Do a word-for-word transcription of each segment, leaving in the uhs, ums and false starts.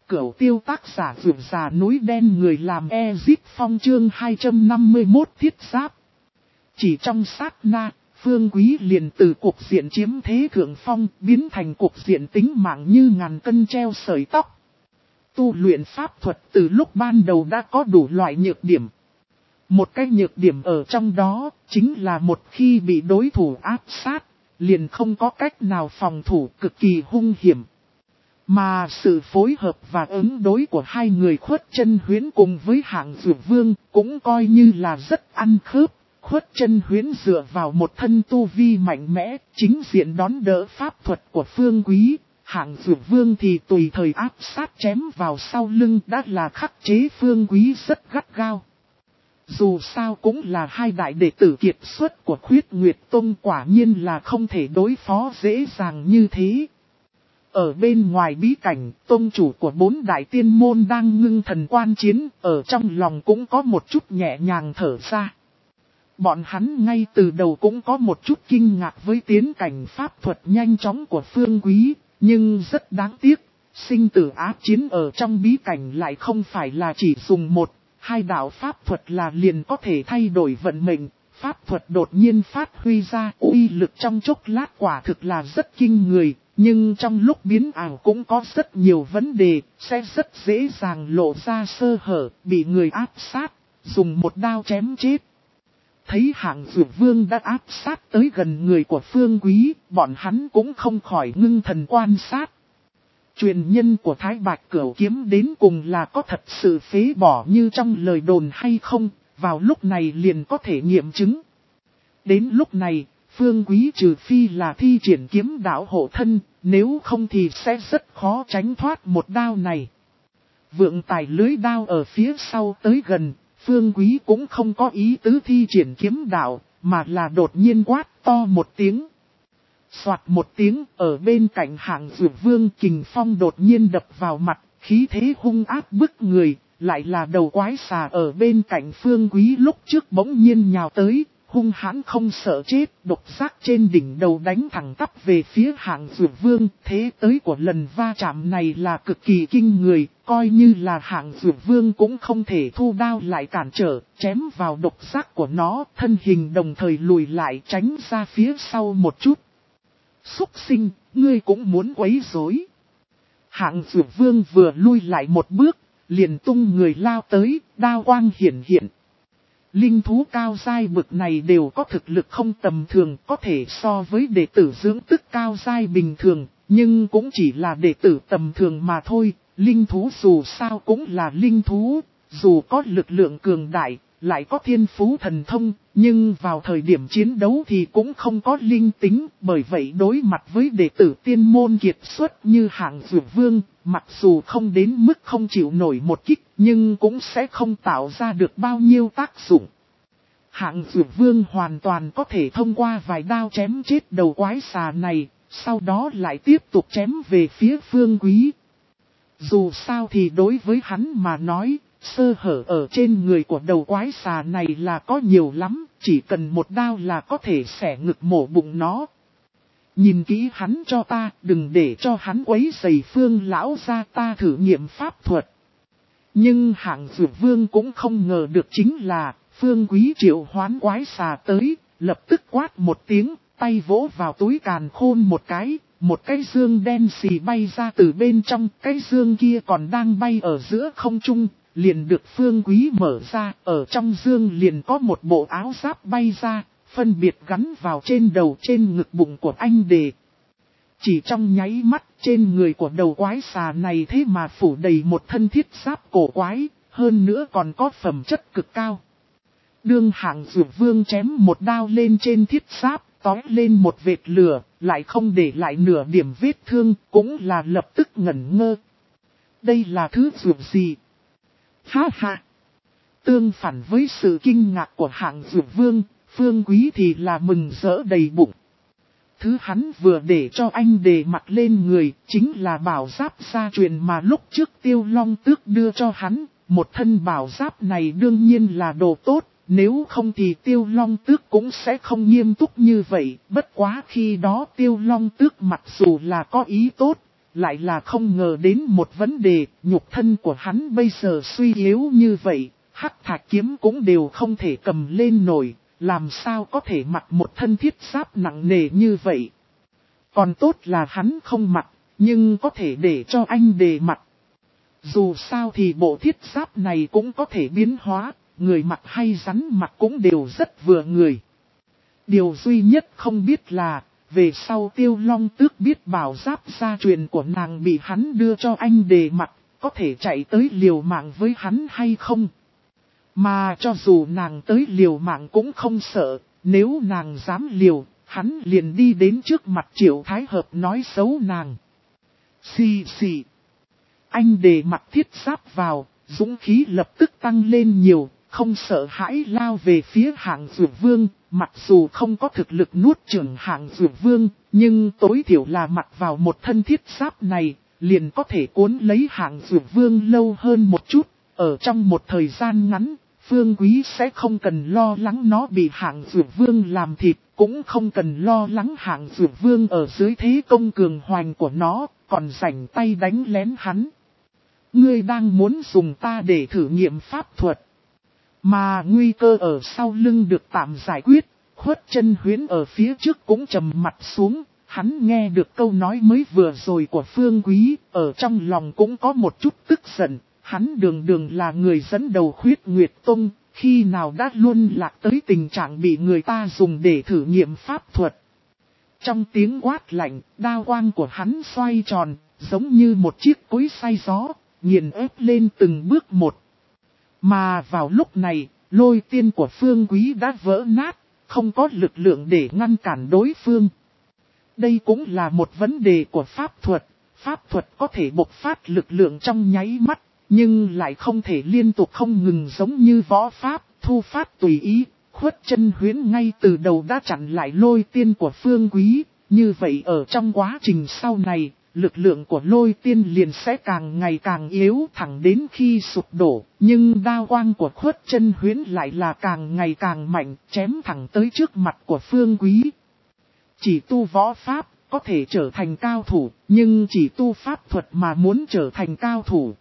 Cửu Tiêu tác giả vượt già núi đen người làm Ezip Phong chương hai trăm năm mươi mốt thiết giáp. Chỉ trong sát na, Phương Quý liền từ cuộc diện chiếm thế thượng phong biến thành cuộc diện tính mạng như ngàn cân treo sợi tóc. Tu luyện pháp thuật từ lúc ban đầu đã có đủ loại nhược điểm. Một cái nhược điểm ở trong đó chính là một khi bị đối thủ áp sát, liền không có cách nào phòng thủ, cực kỳ hung hiểm. Mà sự phối hợp và ứng đối của hai người Khuất Chân Huyễn cùng với Hạng Dược Vương cũng coi như là rất ăn khớp. Khuất Chân Huyễn dựa vào một thân tu vi mạnh mẽ, chính diện đón đỡ pháp thuật của Phương Quý. Hạng Dược Vương thì tùy thời áp sát chém vào sau lưng, đã là khắc chế Phương Quý rất gắt gao. Dù sao cũng là hai đại đệ tử kiệt xuất của Khuyết Nguyệt Tông, quả nhiên là không thể đối phó dễ dàng như thế. Ở bên ngoài bí cảnh, tông chủ của bốn đại tiên môn đang ngưng thần quan chiến, ở trong lòng cũng có một chút nhẹ nhàng thở ra. Bọn hắn ngay từ đầu cũng có một chút kinh ngạc với tiến cảnh pháp thuật nhanh chóng của Phương Quý, nhưng rất đáng tiếc, sinh tử áp chiến ở trong bí cảnh lại không phải là chỉ dùng một, hai đạo pháp thuật là liền có thể thay đổi vận mệnh. Pháp thuật đột nhiên phát huy ra uy lực trong chốc lát quả thực là rất kinh người, nhưng trong lúc biến ảo cũng có rất nhiều vấn đề, sẽ rất dễ dàng lộ ra sơ hở, bị người áp sát, dùng một đao chém chết. Thấy Hạng Dược Vương đã áp sát tới gần người của Phương Quý, bọn hắn cũng không khỏi ngưng thần quan sát. Truyền nhân của Thái Bạch Cửu Kiếm đến cùng là có thật sự phế bỏ như trong lời đồn hay không, vào lúc này liền có thể nghiệm chứng. Đến lúc này, Phương Quý trừ phi là thi triển kiếm đạo hộ thân, nếu không thì sẽ rất khó tránh thoát một đao này. Vượng tài lưới đao ở phía sau tới gần, Phương Quý cũng không có ý tứ thi triển kiếm đạo, mà là đột nhiên quát to một tiếng. Soạt một tiếng, ở bên cạnh Hạng Dược Vương kình phong đột nhiên đập vào mặt, khí thế hung ác bức người, lại là đầu quái xà ở bên cạnh Phương Quý lúc trước bỗng nhiên nhào tới, hung hãn không sợ chết, độc giác trên đỉnh đầu đánh thẳng tắp về phía Hạng Dược Vương. Thế tới của lần va chạm này là cực kỳ kinh người, coi như là Hạng Dược Vương cũng không thể thu đao lại cản trở, chém vào độc giác của nó, thân hình đồng thời lùi lại tránh ra phía sau một chút. Xúc sinh, ngươi cũng muốn quấy rối. Hạng Dược Vương vừa lui lại một bước, liền tung người lao tới, đao quang hiển hiện. Linh thú cao giai bực này đều có thực lực không tầm thường, có thể so với đệ tử dưỡng tức cao giai bình thường, nhưng cũng chỉ là đệ tử tầm thường mà thôi. Linh thú dù sao cũng là linh thú, dù có lực lượng cường đại, lại có thiên phú thần thông, nhưng vào thời điểm chiến đấu thì cũng không có linh tính, bởi vậy đối mặt với đệ tử tiên môn kiệt xuất như Hạng Dược Vương, mặc dù không đến mức không chịu nổi một kích, nhưng cũng sẽ không tạo ra được bao nhiêu tác dụng. Hạng Dược Vương hoàn toàn có thể thông qua vài đao chém chết đầu quái xà này, sau đó lại tiếp tục chém về phía Phương Quý. Dù sao thì đối với hắn mà nói, sơ hở ở trên người của đầu quái xà này là có nhiều lắm, chỉ cần một đao là có thể xẻ ngực mổ bụng nó. Nhìn kỹ hắn cho ta, đừng để cho hắn quấy rầy Phương lão ra, ta thử nghiệm pháp thuật. Nhưng Hạng Dược Vương cũng không ngờ được chính là, Phương Quý triệu hoán quái xà tới, lập tức quát một tiếng, tay vỗ vào túi càn khôn một cái. Một cái dương đen xì bay ra từ bên trong, cái dương kia còn đang bay ở giữa không trung, liền được Phương Quý mở ra, ở trong dương liền có một bộ áo giáp bay ra, phân biệt gắn vào trên đầu trên ngực bụng của anh đề. Chỉ trong nháy mắt, trên người của đầu quái xà này thế mà phủ đầy một thân thiết giáp cổ quái, hơn nữa còn có phẩm chất cực cao. Đương Hạng Dược Vương chém một đao lên trên thiết giáp, tói lên một vệt lửa, lại không để lại nửa điểm vết thương, cũng là lập tức ngẩn ngơ. Đây là thứ dược gì? Ha ha! Tương phản với sự kinh ngạc của Hạng Dược Vương, Phương Quý thì là mừng rỡ đầy bụng. Thứ hắn vừa để cho anh đề mặc lên người, chính là bảo giáp gia truyền mà lúc trước Tiêu Long Tước đưa cho hắn. Một thân bảo giáp này đương nhiên là đồ tốt. Nếu không thì Tiêu Long Tước cũng sẽ không nghiêm túc như vậy, bất quá khi đó Tiêu Long Tước mặc dù là có ý tốt, lại là không ngờ đến một vấn đề, nhục thân của hắn bây giờ suy yếu như vậy, hắc thạch kiếm cũng đều không thể cầm lên nổi, làm sao có thể mặc một thân thiết giáp nặng nề như vậy. Còn tốt là hắn không mặc, nhưng có thể để cho anh Đề mặc. Dù sao thì bộ thiết giáp này cũng có thể biến hóa, người mặc hay rắn mặc cũng đều rất vừa người. Điều duy nhất không biết là, về sau Tiêu Long Tước biết bảo giáp gia truyền của nàng bị hắn đưa cho anh Đề mặc, có thể chạy tới liều mạng với hắn hay không? Mà cho dù nàng tới liều mạng cũng không sợ, nếu nàng dám liều, hắn liền đi đến trước mặt Triệu Thái Hợp nói xấu nàng. Xì xì. Anh Đề mặc thiết giáp vào, dũng khí lập tức tăng lên nhiều, không sợ hãi lao về phía Hạng Dược Vương, mặc dù không có thực lực nuốt chửng Hạng Dược Vương, nhưng tối thiểu là mặc vào một thân thiết giáp này, liền có thể cuốn lấy Hạng Dược Vương lâu hơn một chút, ở trong một thời gian ngắn, Phương Quý sẽ không cần lo lắng nó bị Hạng Dược Vương làm thịt, cũng không cần lo lắng Hạng Dược Vương ở dưới thế công cường hoành của nó, còn rảnh tay đánh lén hắn. Ngươi đang muốn dùng ta để thử nghiệm pháp thuật. Mà nguy cơ ở sau lưng được tạm giải quyết, Khuất Chân Huyễn ở phía trước cũng trầm mặt xuống, hắn nghe được câu nói mới vừa rồi của Phương Quý, ở trong lòng cũng có một chút tức giận, hắn đường đường là người dẫn đầu Khuyết Nguyệt Tông, khi nào đã luôn lạc tới tình trạng bị người ta dùng để thử nghiệm pháp thuật. Trong tiếng quát lạnh, đao quang của hắn xoay tròn, giống như một chiếc cối xay gió, nghiền ép lên từng bước một. Mà vào lúc này, lôi tiên của Phương Quý đã vỡ nát, không có lực lượng để ngăn cản đối phương. Đây cũng là một vấn đề của pháp thuật, pháp thuật có thể bộc phát lực lượng trong nháy mắt, nhưng lại không thể liên tục không ngừng giống như võ pháp, thu phát tùy ý. Khuất Chân Huyễn ngay từ đầu đã chặn lại lôi tiên của Phương Quý, như vậy ở trong quá trình sau này, lực lượng của lôi tiên liền sẽ càng ngày càng yếu thẳng đến khi sụp đổ, nhưng đao quang của Khuất Chân Huyễn lại là càng ngày càng mạnh, chém thẳng tới trước mặt của Phương Quý. Chỉ tu võ pháp, có thể trở thành cao thủ, nhưng chỉ tu pháp thuật mà muốn trở thành cao thủ.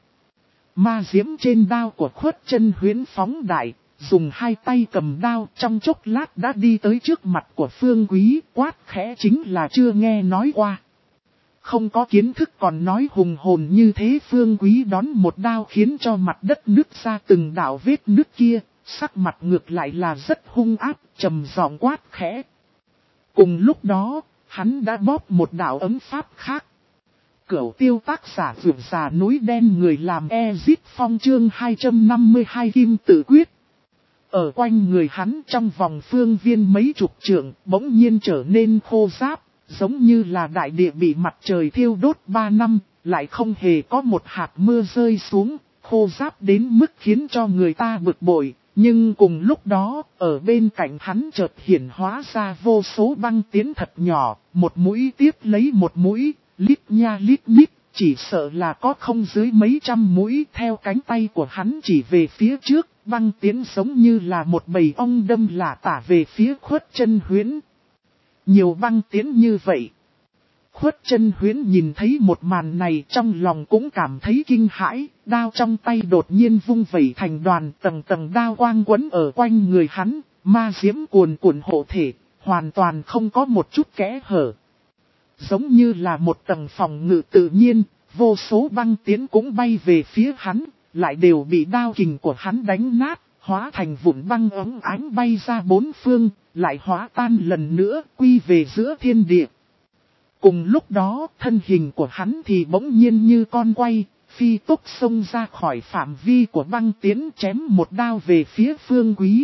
Ma diễm trên đao của Khuất Chân Huyễn phóng đại, dùng hai tay cầm đao trong chốc lát đã đi tới trước mặt của Phương Quý, quát khẽ chính là chưa nghe nói qua. Không có kiến thức còn nói hùng hồn như thế, Phương Quý đón một đao khiến cho mặt đất nứt ra từng đạo vết nứt kia, sắc mặt ngược lại là rất hung ác, trầm giọng quát khẽ. Cùng lúc đó, hắn đã bóp một đạo ấm pháp khác. Cửu tiêu tác giả vượt già núi đen người làm Ezit Phong chương hai trăm năm mươi hai kim tự quyết. Ở quanh người hắn trong vòng phương viên mấy chục trượng bỗng nhiên trở nên khô ráp, giống như là đại địa bị mặt trời thiêu đốt ba năm, lại không hề có một hạt mưa rơi xuống, khô ráp đến mức khiến cho người ta bực bội. Nhưng cùng lúc đó, ở bên cạnh hắn chợt hiển hóa ra vô số băng tiến thật nhỏ, một mũi tiếp lấy một mũi, lít nha lít nhít, chỉ sợ là có không dưới mấy trăm mũi theo cánh tay của hắn chỉ về phía trước, băng tiến giống như là một bầy ong đâm lả tả về phía Khuất Chân Huyễn. Nhiều băng tiến như vậy. Khuất Chân Huyễn nhìn thấy một màn này trong lòng cũng cảm thấy kinh hãi, đao trong tay đột nhiên vung vẩy thành đoàn, tầng tầng đao quang quấn ở quanh người hắn, ma diễm cuồn cuộn hộ thể, hoàn toàn không có một chút kẽ hở. Giống như là một tầng phòng ngự tự nhiên, vô số băng tiến cũng bay về phía hắn, lại đều bị đao kình của hắn đánh nát, hóa thành vụn băng ống ánh bay ra bốn phương, lại hóa tan lần nữa, quy về giữa thiên địa. Cùng lúc đó, thân hình của hắn thì bỗng nhiên như con quay, phi tốc xông ra khỏi phạm vi của băng tiến, chém một đao về phía Phương Quý.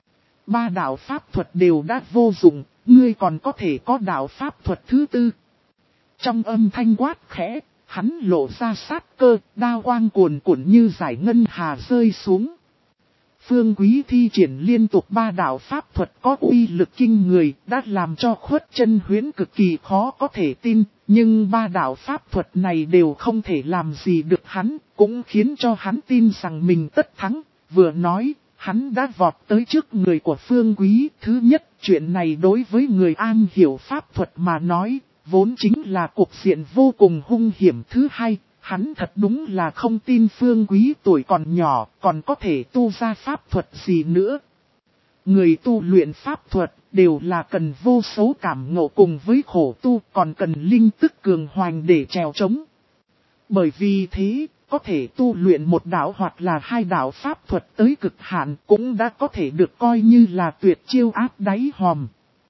Ba đạo pháp thuật đều đã vô dụng, ngươi còn có thể có đạo pháp thuật thứ tư. Trong âm thanh quát khẽ, hắn lộ ra sát cơ, đao quang cuồn cuộn như giải ngân hà rơi xuống. Phương Quý thi triển liên tục ba đạo pháp thuật có uy lực kinh người, đã làm cho Khuất Chân Huyễn cực kỳ khó có thể tin, nhưng ba đạo pháp thuật này đều không thể làm gì được hắn, cũng khiến cho hắn tin rằng mình tất thắng. Vừa nói, hắn đã vọt tới trước người của Phương Quý. Thứ nhất, chuyện này đối với người an hiểu pháp thuật mà nói, vốn chính là cuộc diện vô cùng hung hiểm. Thứ hai, hắn thật đúng là không tin Phương Quý tuổi còn nhỏ, còn có thể tu ra pháp thuật gì nữa. Người tu luyện pháp thuật đều là cần vô số cảm ngộ cùng với khổ tu, còn cần linh tức cường hoành để trèo trống. Bởi vì thế, có thể tu luyện một đạo hoặc là hai đạo pháp thuật tới cực hạn cũng đã có thể được coi như là tuyệt chiêu áp đáy hòm.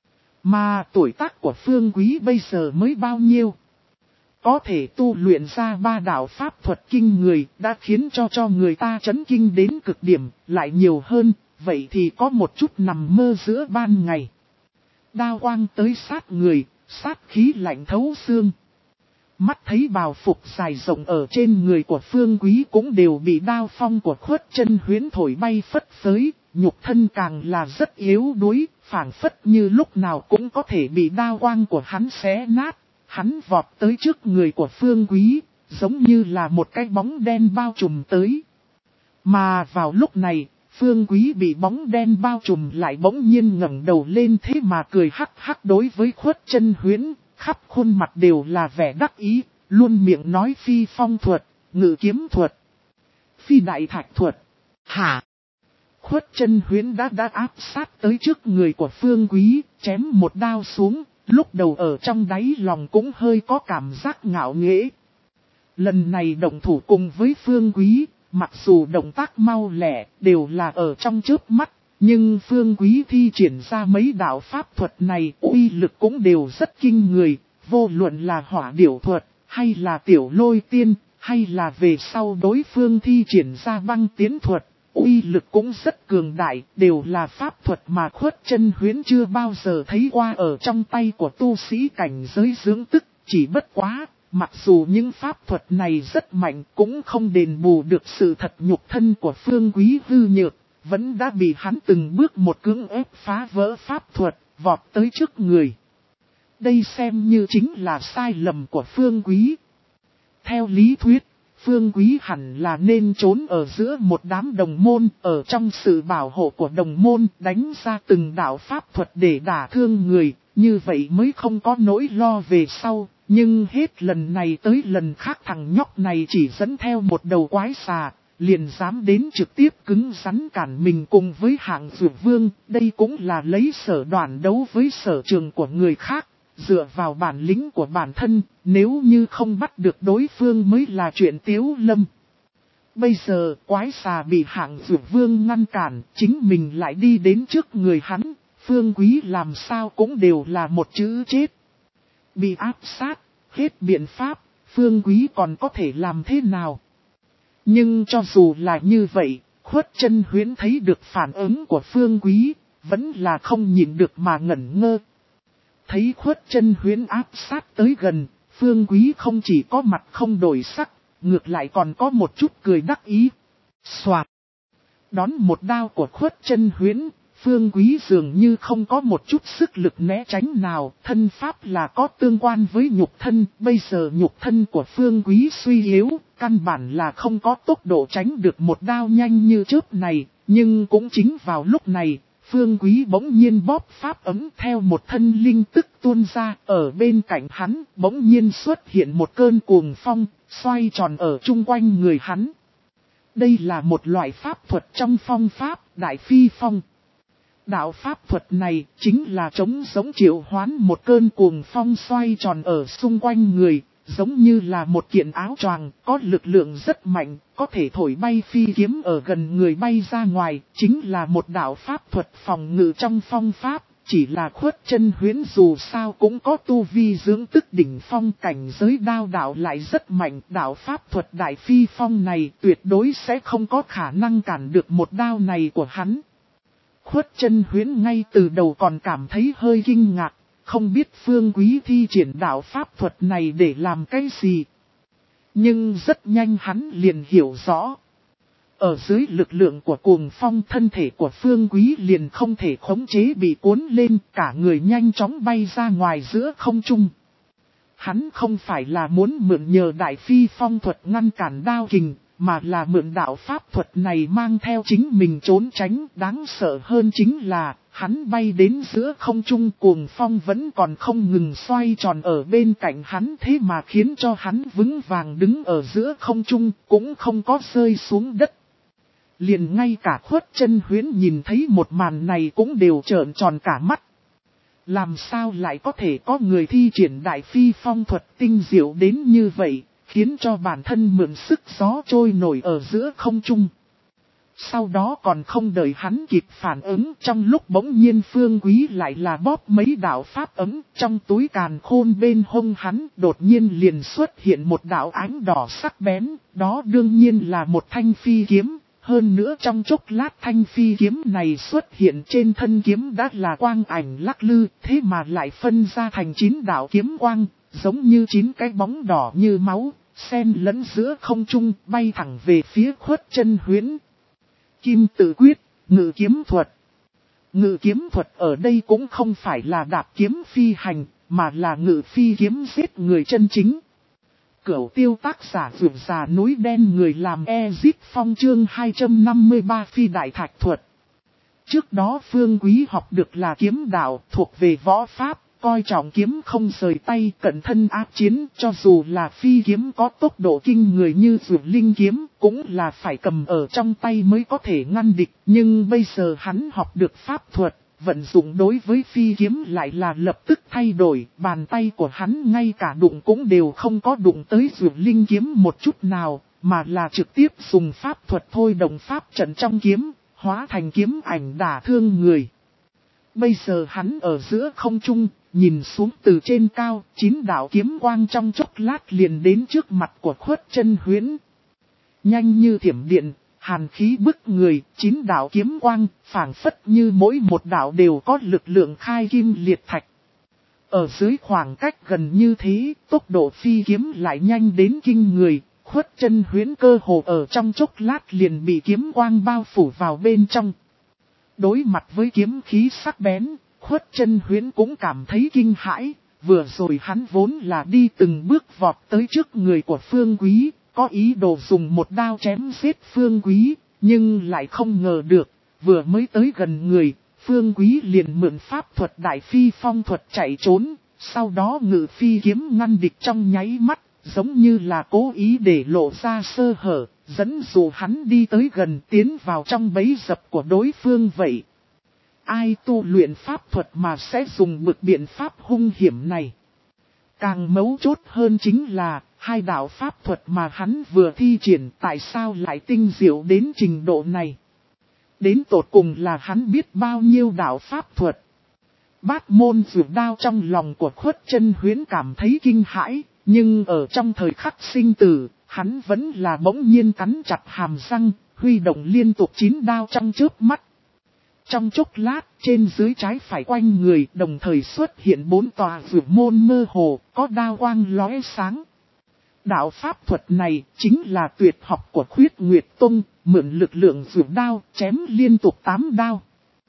Mà tuổi tác của Phương Quý bây giờ mới bao nhiêu? Có thể tu luyện ra ba đạo pháp thuật kinh người đã khiến cho cho người ta chấn kinh đến cực điểm, lại nhiều hơn, vậy thì có một chút nằm mơ giữa ban ngày. Đao quang tới sát người, sát khí lạnh thấu xương. Mắt thấy bào phục dài rộng ở trên người của Phương Quý cũng đều bị đao phong của Khuất Chân Huyễn thổi bay phất phới, nhục thân càng là rất yếu đuối, phảng phất như lúc nào cũng có thể bị đao quang của hắn xé nát. Hắn vọt tới trước người của Phương Quý, giống như là một cái bóng đen bao trùm tới. Mà vào lúc này, Phương Quý bị bóng đen bao trùm lại bỗng nhiên ngẩng đầu lên thế mà cười hắc hắc đối với Khuất Chân Huyễn, khắp khuôn mặt đều là vẻ đắc ý, luôn miệng nói phi phong thuật, ngự kiếm thuật, phi đại thạch thuật. Hả? Khuất Chân Huyễn đã đã áp sát tới trước người của Phương Quý, chém một đao xuống, lúc đầu ở trong đáy lòng cũng hơi có cảm giác ngạo nghễ. Lần này động thủ cùng với Phương Quý, mặc dù động tác mau lẹ, đều là ở trong chớp mắt, nhưng Phương Quý thi triển ra mấy đạo pháp thuật này uy lực cũng đều rất kinh người, vô luận là hỏa điểu thuật, hay là tiểu lôi tiên, hay là về sau đối phương thi triển ra băng tiến thuật, uy lực cũng rất cường đại, đều là pháp thuật mà Khuất Chân Huyễn chưa bao giờ thấy qua ở trong tay của tu sĩ cảnh giới dưỡng tức, chỉ bất quá. Mặc dù những pháp thuật này rất mạnh cũng không đền bù được sự thật nhục thân của Phương Quý hư nhược, vẫn đã bị hắn từng bước một cưỡng ép phá vỡ pháp thuật, vọt tới trước người. Đây xem như chính là sai lầm của Phương Quý. Theo lý thuyết, Phương Quý hẳn là nên trốn ở giữa một đám đồng môn, ở trong sự bảo hộ của đồng môn đánh ra từng đạo pháp thuật để đả thương người, như vậy mới không có nỗi lo về sau. Nhưng hết lần này tới lần khác thằng nhóc này chỉ dẫn theo một đầu quái xà, liền dám đến trực tiếp cứng rắn cản mình cùng với hạng dược vương. Đây cũng là lấy sở đoàn đấu với sở trường của người khác, dựa vào bản lĩnh của bản thân, nếu như không bắt được đối phương mới là chuyện tiếu lâm. Bây giờ quái xà bị hạng dược vương ngăn cản, chính mình lại đi đến trước người hắn, Phương Quý làm sao cũng đều là một chữ chết. Bị áp sát, hết biện pháp, Phương Quý còn có thể làm thế nào? Nhưng cho dù là như vậy, Khuất Chân Huyễn thấy được phản ứng của Phương Quý, vẫn là không nhịn được mà ngẩn ngơ. Thấy Khuất Chân Huyễn áp sát tới gần, Phương Quý không chỉ có mặt không đổi sắc, ngược lại còn có một chút cười đắc ý. Xoạt! Đón một đao của Khuất Chân Huyễn, Phương Quý dường như không có một chút sức lực né tránh nào, thân pháp là có tương quan với nhục thân, bây giờ nhục thân của Phương Quý suy yếu, căn bản là không có tốc độ tránh được một đao nhanh như chớp này, nhưng cũng chính vào lúc này, Phương Quý bỗng nhiên bóp pháp ấm theo một thân linh tức tuôn ra, ở bên cạnh hắn, bỗng nhiên xuất hiện một cơn cuồng phong, xoay tròn ở chung quanh người hắn. Đây là một loại pháp thuật trong phong pháp, Đại Phi Phong. Đạo pháp thuật này chính là chống giống triệu hoán một cơn cuồng phong xoay tròn ở xung quanh người, giống như là một kiện áo choàng, có lực lượng rất mạnh, có thể thổi bay phi kiếm ở gần người bay ra ngoài, chính là một đạo pháp thuật phòng ngự trong phong pháp, chỉ là Khuất Chân Huyễn dù sao cũng có tu vi dưỡng tức đỉnh phong, cảnh giới đao đạo lại rất mạnh, đạo pháp thuật Đại Phi Phong này tuyệt đối sẽ không có khả năng cản được một đao này của hắn. Khuất Chân Huyễn ngay từ đầu còn cảm thấy hơi kinh ngạc, không biết Phương Quý thi triển đạo pháp thuật này để làm cái gì. Nhưng rất nhanh hắn liền hiểu rõ. Ở dưới lực lượng của cuồng phong, thân thể của Phương Quý liền không thể khống chế bị cuốn lên, cả người nhanh chóng bay ra ngoài giữa không trung. Hắn không phải là muốn mượn nhờ Đại Phi Phong thuật ngăn cản đao kình, mà là mượn đạo pháp thuật này mang theo chính mình trốn tránh. Đáng sợ hơn chính là, Hắn bay đến giữa không trung, cuồng phong vẫn còn không ngừng xoay tròn ở bên cạnh hắn, thế mà khiến cho hắn vững vàng đứng ở giữa không trung, cũng không có rơi xuống đất. Liền ngay cả Khuất Chân Huyễn nhìn thấy một màn này cũng đều trợn tròn cả mắt. Làm sao lại có thể có người thi triển đại phi phong thuật tinh diệu đến như vậy, khiến cho bản thân mượn sức gió trôi nổi ở giữa không trung. Sau đó còn không đợi hắn kịp phản ứng, trong lúc bỗng nhiên Phương Quý lại là bóp mấy đạo pháp ấm, trong túi càn khôn bên hông hắn đột nhiên liền xuất hiện một đạo ánh đỏ sắc bén, đó đương nhiên là một thanh phi kiếm. Hơn nữa trong chốc lát thanh phi kiếm này xuất hiện trên thân kiếm đã là quang ảnh lắc lư, thế mà lại phân ra thành chín đạo kiếm quang, giống như chín cái bóng đỏ như máu, xen lẫn giữa không trung, bay thẳng về phía Khuất Chân Huyễn. Kim tự quyết, ngự kiếm thuật. Ngự kiếm thuật ở đây cũng không phải là đạp kiếm phi hành, mà là ngự phi kiếm giết người chân chính. Cửu tiêu tác giả vượt già núi đen người làm Ezip Phong chương hai trăm năm mươi ba phi đại thạch thuật. Trước đó Phương Quý học được là kiếm đạo thuộc về võ pháp, coi trọng kiếm không rời tay, cận thân áp chiến, cho dù là phi kiếm có tốc độ kinh người như vượt linh kiếm, cũng là phải cầm ở trong tay mới có thể ngăn địch. Nhưng bây giờ hắn học được pháp thuật, vận dụng đối với phi kiếm lại là lập tức thay đổi, bàn tay của hắn ngay cả đụng cũng đều không có đụng tới vượt linh kiếm một chút nào, mà là trực tiếp dùng pháp thuật thôi động pháp trận trong kiếm, hóa thành kiếm ảnh đả thương người. Bây giờ hắn ở giữa không trung, nhìn xuống từ trên cao, chín đạo kiếm quang trong chốc lát liền đến trước mặt của Khuất Chân Huyễn. Nhanh như thiểm điện, hàn khí bức người, chín đạo kiếm quang, phảng phất như mỗi một đạo đều có lực lượng khai kim liệt thạch. Ở dưới khoảng cách gần như thế, tốc độ phi kiếm lại nhanh đến kinh người, Khuất Chân Huyễn cơ hồ ở trong chốc lát liền bị kiếm quang bao phủ vào bên trong. Đối mặt với kiếm khí sắc bén, Khuất Chân Huyễn cũng cảm thấy kinh hãi, vừa rồi hắn vốn là đi từng bước vọt tới trước người của Phương Quý, có ý đồ dùng một đao chém giết Phương Quý, nhưng lại không ngờ được, vừa mới tới gần người, Phương Quý liền mượn pháp thuật đại phi phong thuật chạy trốn, sau đó ngự phi kiếm ngăn địch trong nháy mắt, giống như là cố ý để lộ ra sơ hở, dẫn dụ hắn đi tới gần tiến vào trong bẫy dập của đối phương vậy. Ai tu luyện pháp thuật mà sẽ dùng bực biện pháp hung hiểm này? Càng mấu chốt hơn chính là, hai đạo pháp thuật mà hắn vừa thi triển tại sao lại tinh diệu đến trình độ này? Đến tột cùng là hắn biết bao nhiêu đạo pháp thuật? Bát môn dược đao trong lòng của Khuất Chân Huyễn cảm thấy kinh hãi, nhưng ở trong thời khắc sinh tử, hắn vẫn là bỗng nhiên cắn chặt hàm răng, huy động liên tục chín đao trong chớp mắt. Trong chốc lát, trên dưới trái phải quanh người đồng thời xuất hiện bốn tòa vượt môn mơ hồ, có đao quang lóe sáng. Đạo pháp thuật này chính là tuyệt học của Khuyết Nguyệt Tông, mượn lực lượng vượt đao, chém liên tục tám đao.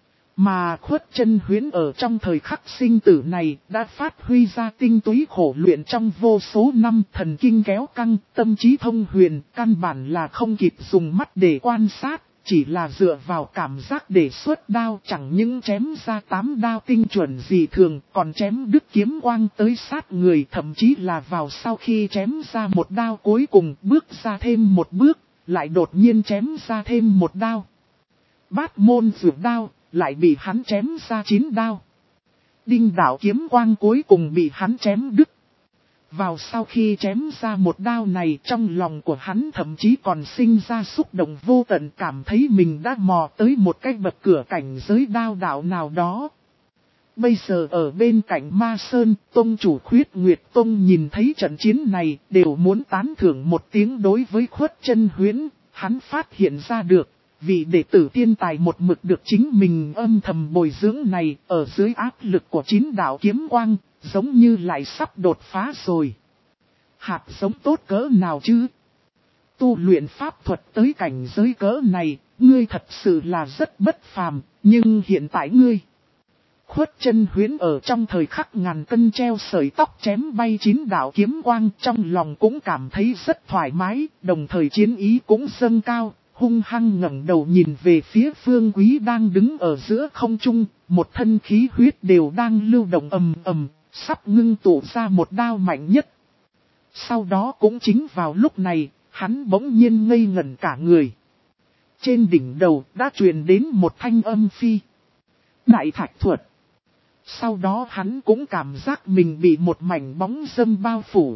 Mà Khuất Chân Huyễn ở trong thời khắc sinh tử này đã phát huy ra tinh túy khổ luyện trong vô số năm, thần kinh kéo căng, tâm trí thông huyền, căn bản là không kịp dùng mắt để quan sát, chỉ là dựa vào cảm giác để xuất đao, chẳng những chém ra tám đao tinh chuẩn dị thường, còn chém đứt kiếm quang tới sát người, thậm chí là vào sau khi chém ra một đao cuối cùng bước ra thêm một bước, lại đột nhiên chém ra thêm một đao. Bát môn dược đao lại bị hắn chém ra chín đao. Đinh đạo kiếm quang cuối cùng bị hắn chém đứt. Vào sau khi chém ra một đao này, trong lòng của hắn thậm chí còn sinh ra xúc động vô tận, cảm thấy mình đã mò tới một cái bậc cửa cảnh giới đao đạo nào đó. Bây giờ ở bên cạnh Ma Sơn, Tông chủ Khuyết Nguyệt Tông nhìn thấy trận chiến này, đều muốn tán thưởng một tiếng đối với Khuất Chân Huyễn. Hắn phát hiện ra được, vị đệ tử tiên tài một mực được chính mình âm thầm bồi dưỡng này, ở dưới áp lực của chín đạo kiếm quang, giống như lại sắp đột phá rồi. Hạt giống tốt cỡ nào chứ? Tu luyện pháp thuật tới cảnh giới cỡ này, ngươi thật sự là rất bất phàm, nhưng hiện tại ngươi. Khuất Chân Huyễn ở trong thời khắc ngàn cân treo sợi tóc chém bay chín đạo kiếm quang, trong lòng cũng cảm thấy rất thoải mái, đồng thời chiến ý cũng dâng cao, hung hăng ngẩng đầu nhìn về phía Phương Quý đang đứng ở giữa không trung, một thân khí huyết đều đang lưu động ầm ầm, sắp ngưng tụ ra một đao mạnh nhất. Sau đó cũng chính vào lúc này, hắn bỗng nhiên ngây ngẩn cả người. Trên đỉnh đầu đã truyền đến một thanh âm phi. Đại thạch thuật. Sau đó hắn cũng cảm giác mình bị một mảnh bóng dâm bao phủ.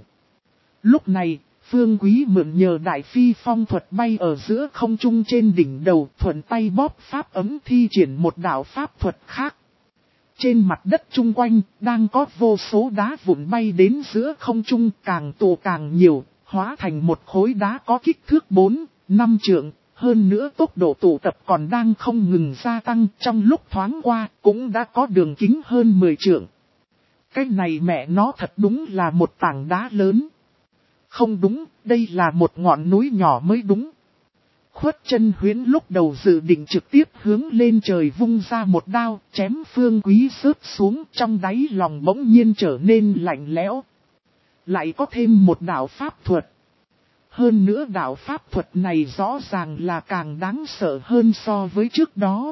Lúc này, Phương Quý mượn nhờ đại phi phong thuật bay ở giữa không trung trên đỉnh đầu, thuận tay bóp pháp ấm thi triển một đạo pháp thuật khác. Trên mặt đất chung quanh, đang có vô số đá vụn bay đến giữa không trung, càng tụ càng nhiều, hóa thành một khối đá có kích thước bốn, năm trượng. Hơn nữa tốc độ tụ tập còn đang không ngừng gia tăng, trong lúc thoáng qua cũng đã có đường kính hơn mười trượng. Cái này mẹ nó thật đúng là một tảng đá lớn. Không đúng, đây là một ngọn núi nhỏ mới đúng. Khuất Chân Huyễn lúc đầu dự định trực tiếp hướng lên trời vung ra một đao, chém Phương Quý rớt xuống, trong đáy lòng bỗng nhiên trở nên lạnh lẽo. Lại có thêm một đạo pháp thuật. Hơn nữa đạo pháp thuật này rõ ràng là càng đáng sợ hơn so với trước đó.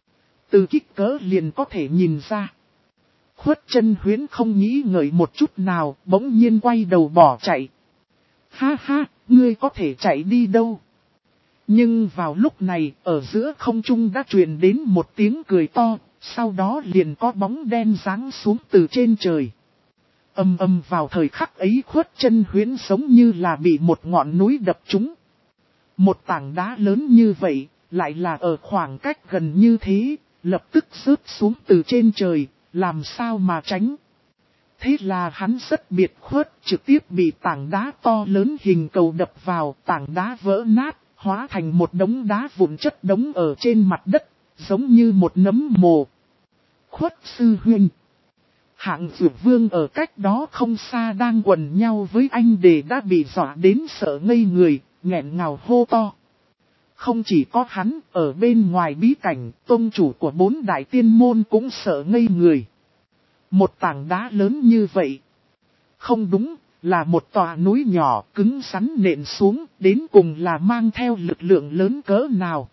Từ kích cỡ liền có thể nhìn ra. Khuất Chân Huyễn không nghĩ ngợi một chút nào, bỗng nhiên quay đầu bỏ chạy. Ha ha, ngươi có thể chạy đi đâu? Nhưng vào lúc này, ở giữa không trung đã truyền đến một tiếng cười to, sau đó liền có bóng đen giáng xuống từ trên trời. Ầm ầm vào thời khắc ấy Khuất Chân Huyễn giống như là bị một ngọn núi đập trúng. Một tảng đá lớn như vậy, lại là ở khoảng cách gần như thế, lập tức rớt xuống từ trên trời, làm sao mà tránh. Thế là hắn rất biệt khuất, trực tiếp bị tảng đá to lớn hình cầu đập vào, tảng đá vỡ nát, hóa thành một đống đá vụn chất đống ở trên mặt đất, giống như một nấm mồ. Khuất sư huynh. Hạng Dược Vương ở cách đó không xa đang quần nhau với anh Đề đã bị dọa đến sợ ngây người, nghẹn ngào hô to. Không chỉ có hắn, ở bên ngoài bí cảnh, tông chủ của bốn đại tiên môn cũng sợ ngây người. Một tảng đá lớn như vậy. Không đúng, là một tòa núi nhỏ cứng rắn nện xuống, đến cùng là mang theo lực lượng lớn cỡ nào.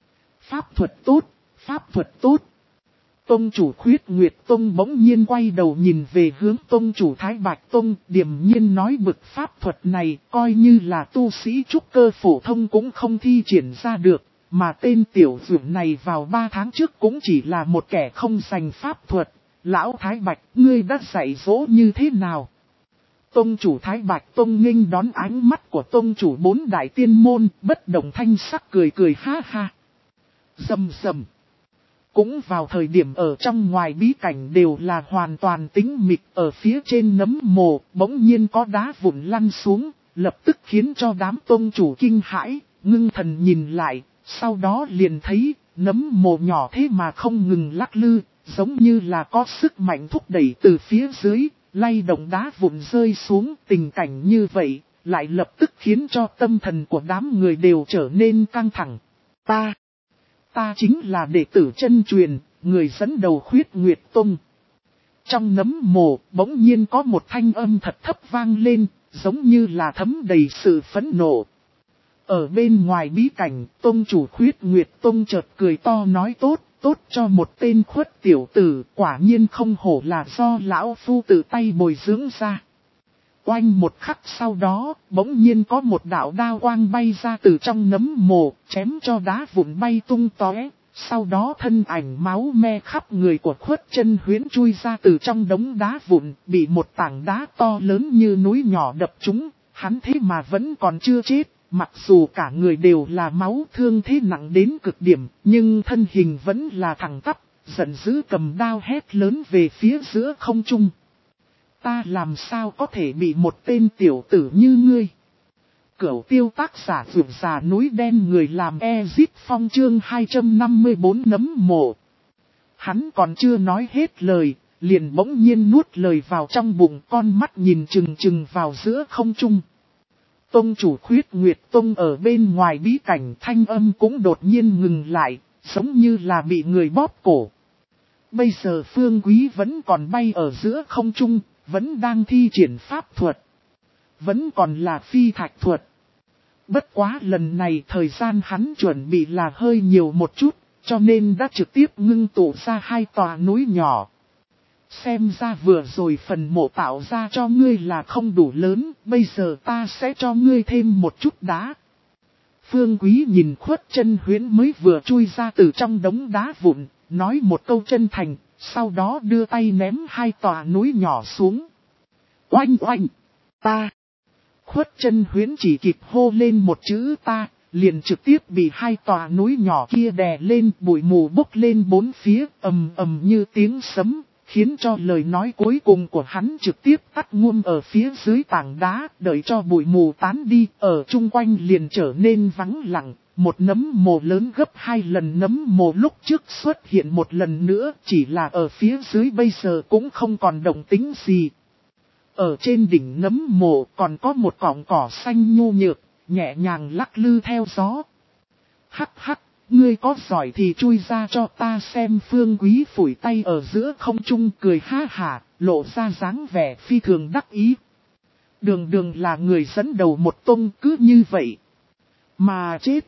Pháp thuật tốt, pháp thuật tốt. Tông chủ Khuyết Nguyệt Tông bỗng nhiên quay đầu nhìn về hướng tông chủ Thái Bạch Tông, điềm nhiên nói bực pháp thuật này coi như là tu sĩ trúc cơ phổ thông cũng không thi triển ra được, mà tên tiểu dưỡng này vào ba tháng trước cũng chỉ là một kẻ không dành pháp thuật. Lão Thái Bạch, ngươi đã dạy dỗ như thế nào? Tông chủ Thái Bạch Tông nghênh đón ánh mắt của tông chủ bốn đại tiên môn, bất động thanh sắc cười cười ha ha. Rầm rầm. Cũng vào thời điểm ở trong ngoài bí cảnh đều là hoàn toàn tĩnh mịch, ở phía trên nấm mồ, bỗng nhiên có đá vụn lăn xuống, lập tức khiến cho đám tông chủ kinh hãi, ngưng thần nhìn lại, sau đó liền thấy, nấm mồ nhỏ thế mà không ngừng lắc lư, giống như là có sức mạnh thúc đẩy từ phía dưới, lay động đá vụn rơi xuống. Tình cảnh như vậy, lại lập tức khiến cho tâm thần của đám người đều trở nên căng thẳng. Ta, ta chính là đệ tử chân truyền, người dẫn đầu Khuyết Nguyệt Tông. Trong nấm mồ, bỗng nhiên có một thanh âm thật thấp vang lên, giống như là thấm đầy sự phẫn nộ. Ở bên ngoài bí cảnh, tông chủ Khuyết Nguyệt Tông chợt cười to nói tốt, tốt cho một tên khuất tiểu tử, quả nhiên không hổ là do lão phu tự tay bồi dưỡng ra. Oanh một khắc sau đó, bỗng nhiên có một đạo đao quang bay ra từ trong nấm mồ, chém cho đá vụn bay tung tóe. Sau đó thân ảnh máu me khắp người của Khuất Chân Huyễn chui ra từ trong đống đá vụn, bị một tảng đá to lớn như núi nhỏ đập trúng, hắn thế mà vẫn còn chưa chết. Mặc dù cả người đều là máu thương thế nặng đến cực điểm, nhưng thân hình vẫn là thẳng tắp, giận dữ cầm đao hét lớn về phía giữa không trung. Ta làm sao có thể bị một tên tiểu tử như ngươi? Cửu tiêu tác giả vượt già núi đen người làm Ezit Phong chương hai trăm năm mươi bốn nấm mộ. Hắn còn chưa nói hết lời, liền bỗng nhiên nuốt lời vào trong bụng, con mắt nhìn chừng chừng vào giữa không trung. Tông chủ Khuyết Nguyệt Tông ở bên ngoài bí cảnh thanh âm cũng đột nhiên ngừng lại, giống như là bị người bóp cổ. Bây giờ Phương Quý vẫn còn bay ở giữa không trung, vẫn đang thi triển pháp thuật. Vẫn còn là phi thạch thuật. Bất quá lần này thời gian hắn chuẩn bị là hơi nhiều một chút, cho nên đã trực tiếp ngưng tụ ra hai tòa núi nhỏ. Xem ra vừa rồi phần mộ tạo ra cho ngươi là không đủ lớn, bây giờ ta sẽ cho ngươi thêm một chút đá. Phương Quý nhìn Khuất Chân Huyễn mới vừa chui ra từ trong đống đá vụn, nói một câu chân thành, sau đó đưa tay ném hai tòa núi nhỏ xuống. Oanh oanh, ta. Khuất Chân Huyễn chỉ kịp hô lên một chữ ta, liền trực tiếp bị hai tòa núi nhỏ kia đè lên, bụi mù bốc lên bốn phía, ầm ầm như tiếng sấm, khiến cho lời nói cuối cùng của hắn trực tiếp tắt ngum ở phía dưới tảng đá, đợi cho bụi mù tán đi, ở chung quanh liền trở nên vắng lặng, một nấm mồ lớn gấp hai lần nấm mồ lúc trước xuất hiện một lần nữa, chỉ là ở phía dưới bây giờ cũng không còn động tĩnh gì. Ở trên đỉnh nấm mồ còn có một cọng cỏ xanh nhu nhược, nhẹ nhàng lắc lư theo gió. Hắc hắc, ngươi có giỏi thì chui ra cho ta xem. Phương Quý phủi tay ở giữa không trung cười ha hả, lộ ra dáng vẻ phi thường đắc ý. Đường đường là người dẫn đầu một tông cứ như vậy mà chết.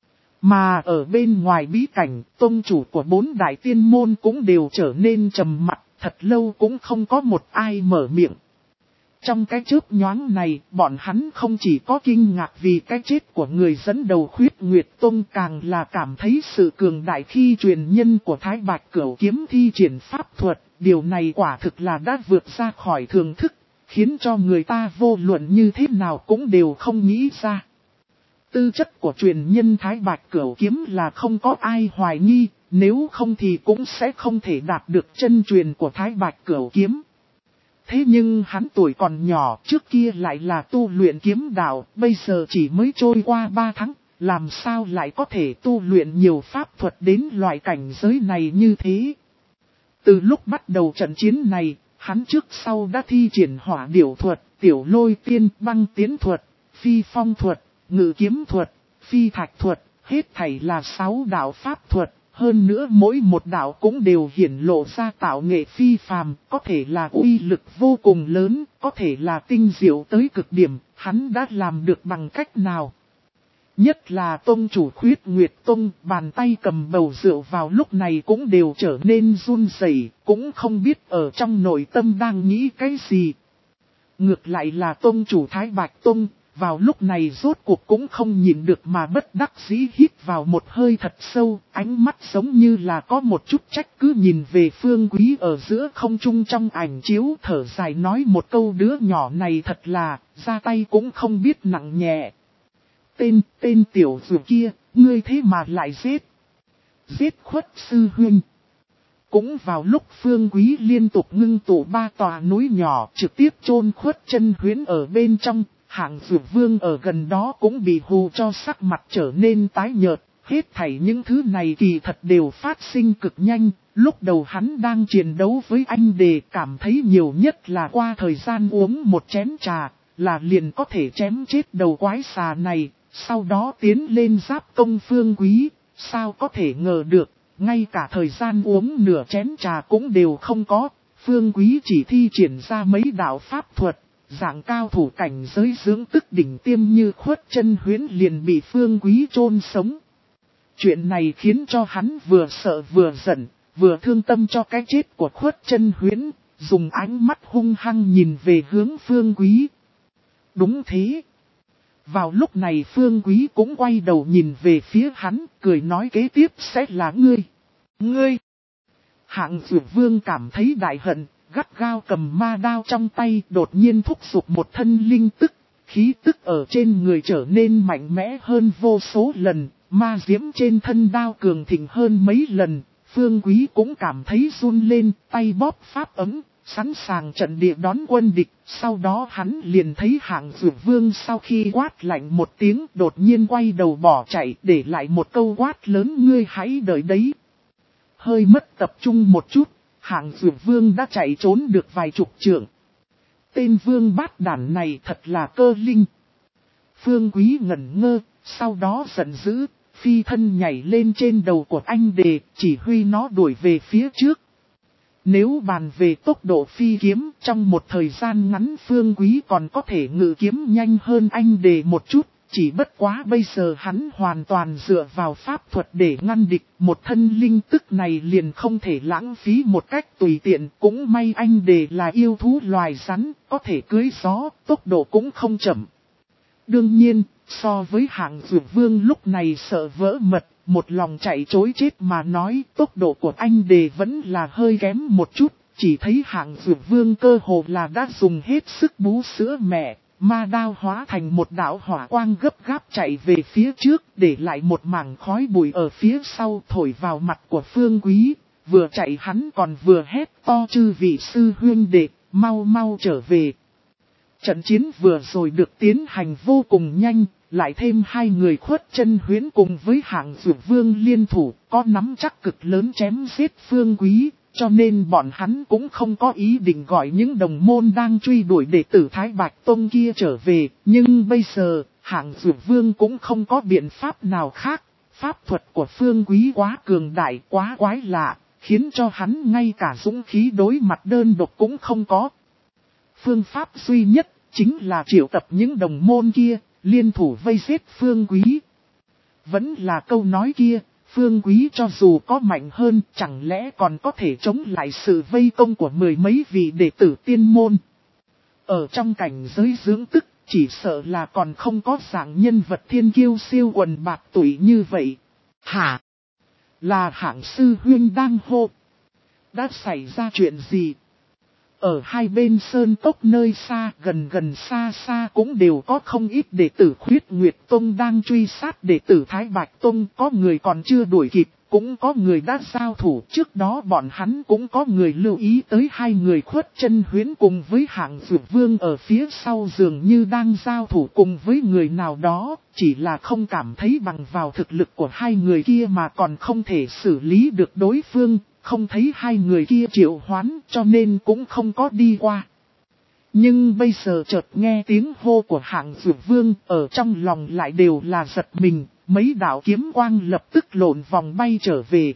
Mà ở bên ngoài bí cảnh, tông chủ của bốn đại tiên môn cũng đều trở nên trầm mặc, thật lâu cũng không có một ai mở miệng. Trong cái chớp nhoáng này, bọn hắn không chỉ có kinh ngạc vì cái chết của người dẫn đầu Khuyết Nguyệt Tông, càng là cảm thấy sự cường đại khi truyền nhân của Thái Bạch Cửu Kiếm thi triển pháp thuật. Điều này quả thực là đã vượt ra khỏi thường thức, khiến cho người ta vô luận như thế nào cũng đều không nghĩ ra. Tư chất của truyền nhân Thái Bạch Cửu Kiếm là không có ai hoài nghi, nếu không thì cũng sẽ không thể đạt được chân truyền của Thái Bạch Cửu Kiếm. Thế nhưng hắn tuổi còn nhỏ, trước kia lại là tu luyện kiếm đạo, bây giờ chỉ mới trôi qua ba tháng, làm sao lại có thể tu luyện nhiều pháp thuật đến loại cảnh giới này như thế. Từ lúc bắt đầu trận chiến này, hắn trước sau đã thi triển hỏa điểu thuật, tiểu lôi tiên, băng tiến thuật, phi phong thuật, ngự kiếm thuật, phi thạch thuật, hết thảy là sáu đạo pháp thuật. Hơn nữa mỗi một đạo cũng đều hiển lộ ra tạo nghệ phi phàm, có thể là uy lực vô cùng lớn, có thể là tinh diệu tới cực điểm, hắn đã làm được bằng cách nào. Nhất là tông chủ Khuyết Nguyệt Tông, bàn tay cầm bầu rượu vào lúc này cũng đều trở nên run rẩy, cũng không biết ở trong nội tâm đang nghĩ cái gì. Ngược lại là tông chủ Thái Bạch Tông, vào lúc này rốt cuộc cũng không nhìn được mà bất đắc dĩ hít vào một hơi thật sâu, ánh mắt giống như là có một chút trách cứ nhìn về Phương Quý ở giữa không trung trong ảnh chiếu, thở dài nói một câu đứa nhỏ này thật là, ra tay cũng không biết nặng nhẹ. Tên, tên tiểu dù kia, ngươi thế mà lại giết. Giết Khuất sư huynh. Cũng vào lúc Phương Quý liên tục ngưng tụ ba tòa núi nhỏ trực tiếp chôn Khuất Chân Huyễn ở bên trong. Hạng Dược Vương ở gần đó cũng bị hù cho sắc mặt trở nên tái nhợt, hết thảy những thứ này kỳ thật đều phát sinh cực nhanh, lúc đầu hắn đang chiến đấu với anh Đề cảm thấy nhiều nhất là qua thời gian uống một chén trà, là liền có thể chém chết đầu quái xà này, sau đó tiến lên giáp công Phương Quý, sao có thể ngờ được, ngay cả thời gian uống nửa chén trà cũng đều không có, Phương Quý chỉ thi triển ra mấy đạo pháp thuật. Dạng cao thủ cảnh giới dưỡng tức đỉnh tiêm như Khuất Chân Huyễn liền bị Phương Quý chôn sống. Chuyện này khiến cho hắn vừa sợ vừa giận, vừa thương tâm cho cái chết của Khuất Chân Huyễn, dùng ánh mắt hung hăng nhìn về hướng Phương Quý. Đúng thế. Vào lúc này Phương Quý cũng quay đầu nhìn về phía hắn, cười nói kế tiếp sẽ là ngươi. Ngươi! Hạng Dược Vương cảm thấy đại hận. Gắt gao cầm ma đao trong tay, đột nhiên thúc giục một thân linh tức, khí tức ở trên người trở nên mạnh mẽ hơn vô số lần, ma diễm trên thân đao cường thịnh hơn mấy lần, Phương Quý cũng cảm thấy run lên, tay bóp pháp ấm, sẵn sàng trận địa đón quân địch, sau đó hắn liền thấy Hạng Dược Vương sau khi quát lạnh một tiếng đột nhiên quay đầu bỏ chạy, để lại một câu quát lớn ngươi hãy đợi đấy. Hơi mất tập trung một chút. Hạng Dược Vương đã chạy trốn được vài chục trượng. Tên vương bát đản này thật là cơ linh. Phương Quý ngẩn ngơ, sau đó giận dữ, phi thân nhảy lên trên đầu của anh Đề, chỉ huy nó đuổi về phía trước. Nếu bàn về tốc độ phi kiếm, trong một thời gian ngắn Phương Quý còn có thể ngự kiếm nhanh hơn anh Đề một chút, chỉ bất quá bây giờ hắn hoàn toàn dựa vào pháp thuật để ngăn địch, một thân linh tức này liền không thể lãng phí một cách tùy tiện, cũng may anh đề là yêu thú loài rắn, có thể cưỡi gió, tốc độ cũng không chậm. Đương nhiên, so với hạng dược vương lúc này sợ vỡ mật, một lòng chạy trối chết mà nói, tốc độ của anh đề vẫn là hơi kém một chút, chỉ thấy hạng dược vương cơ hồ là đã dùng hết sức bú sữa mẹ. Ma đao hóa thành một đạo hỏa quang gấp gáp chạy về phía trước, để lại một mảng khói bụi ở phía sau thổi vào mặt của Phương Quý. Vừa chạy hắn còn vừa hét to: chư vị sư huynh đệ, mau mau trở về. Trận chiến vừa rồi được tiến hành vô cùng nhanh, lại thêm hai người Khuất Chân Huyễn cùng với hạng dược vương liên thủ, có nắm chắc cực lớn chém giết Phương Quý. Cho nên bọn hắn cũng không có ý định gọi những đồng môn đang truy đuổi đệ tử Thái Bạch Tông kia trở về. Nhưng bây giờ, hạng dược vương cũng không có biện pháp nào khác. Pháp thuật của Phương Quý quá cường đại, quá quái lạ, khiến cho hắn ngay cả dũng khí đối mặt đơn độc cũng không có. Phương pháp duy nhất chính là triệu tập những đồng môn kia, liên thủ vây giết Phương Quý. Vẫn là câu nói kia. Phương Quý cho dù có mạnh hơn, chẳng lẽ còn có thể chống lại sự vây công của mười mấy vị đệ tử tiên môn. Ở trong cảnh giới dưỡng tức, chỉ sợ là còn không có dạng nhân vật thiên kiêu siêu quần bạc tuổi như vậy. Hả? Là hạng sư huynh đang hô. Đã xảy ra chuyện gì? Ở hai bên sơn cốc nơi xa, gần gần xa xa cũng đều có không ít đệ tử Khuyết Nguyệt Tông đang truy sát đệ tử Thái Bạch Tông. Có người còn chưa đuổi kịp, cũng có người đã giao thủ. Trước đó bọn hắn cũng có người lưu ý tới hai người Khuất Chân Huyễn cùng với hạng dược vương ở phía sau dường như đang giao thủ cùng với người nào đó. Chỉ là không cảm thấy bằng vào thực lực của hai người kia mà còn không thể xử lý được đối phương. Không thấy hai người kia triệu hoán cho nên cũng không có đi qua. Nhưng bây giờ chợt nghe tiếng hô của hạng dược vương, ở trong lòng lại đều là giật mình, mấy đạo kiếm quang lập tức lộn vòng bay trở về.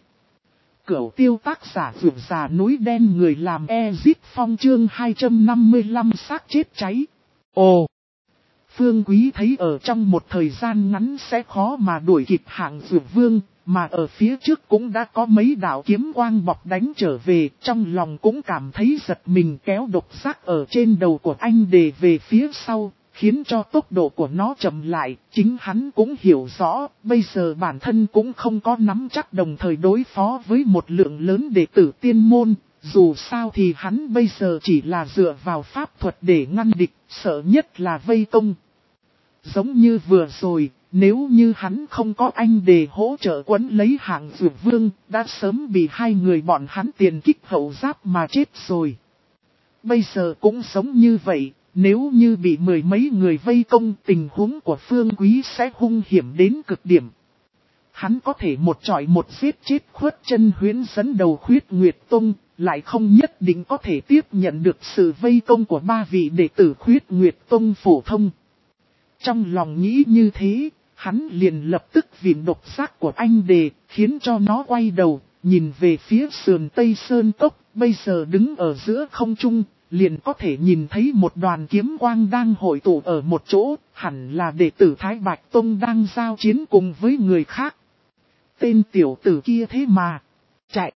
Cửu tiêu tác giả dược già núi đen người làm Ezit Phong chương hai trăm năm mươi lăm xác chết cháy. Ồ! Phương Quý thấy ở trong một thời gian ngắn sẽ khó mà đuổi kịp hạng dược vương. Mà ở phía trước cũng đã có mấy đạo kiếm quang bọc đánh trở về, trong lòng cũng cảm thấy giật mình, kéo độc giác ở trên đầu của anh đề về phía sau, khiến cho tốc độ của nó chậm lại. Chính hắn cũng hiểu rõ, bây giờ bản thân cũng không có nắm chắc đồng thời đối phó với một lượng lớn đệ tử tiên môn, dù sao thì hắn bây giờ chỉ là dựa vào pháp thuật để ngăn địch, sợ nhất là vây công. Giống như vừa rồi, nếu như hắn không có anh đề hỗ trợ quấn lấy hạng dược vương, đã sớm bị hai người bọn hắn tiền kích hậu giáp mà chết rồi. Bây giờ cũng giống như vậy, nếu như bị mười mấy người vây công, tình huống của Phương Quý sẽ hung hiểm đến cực điểm. Hắn có thể một chọi một giết chết Khuất Chân Huyễn dẫn đầu Khuyết Nguyệt Tông, lại không nhất định có thể tiếp nhận được sự vây công của ba vị đệ tử Khuyết Nguyệt Tông phổ thông. Trong lòng nghĩ như thế, hắn liền lập tức vịn độc giác của anh đề, khiến cho nó quay đầu, nhìn về phía sườn Tây Sơn Cốc, bây giờ đứng ở giữa không trung, liền có thể nhìn thấy một đoàn kiếm quang đang hội tụ ở một chỗ, hẳn là đệ tử Thái Bạch Tông đang giao chiến cùng với người khác. Tên tiểu tử kia thế mà, chạy,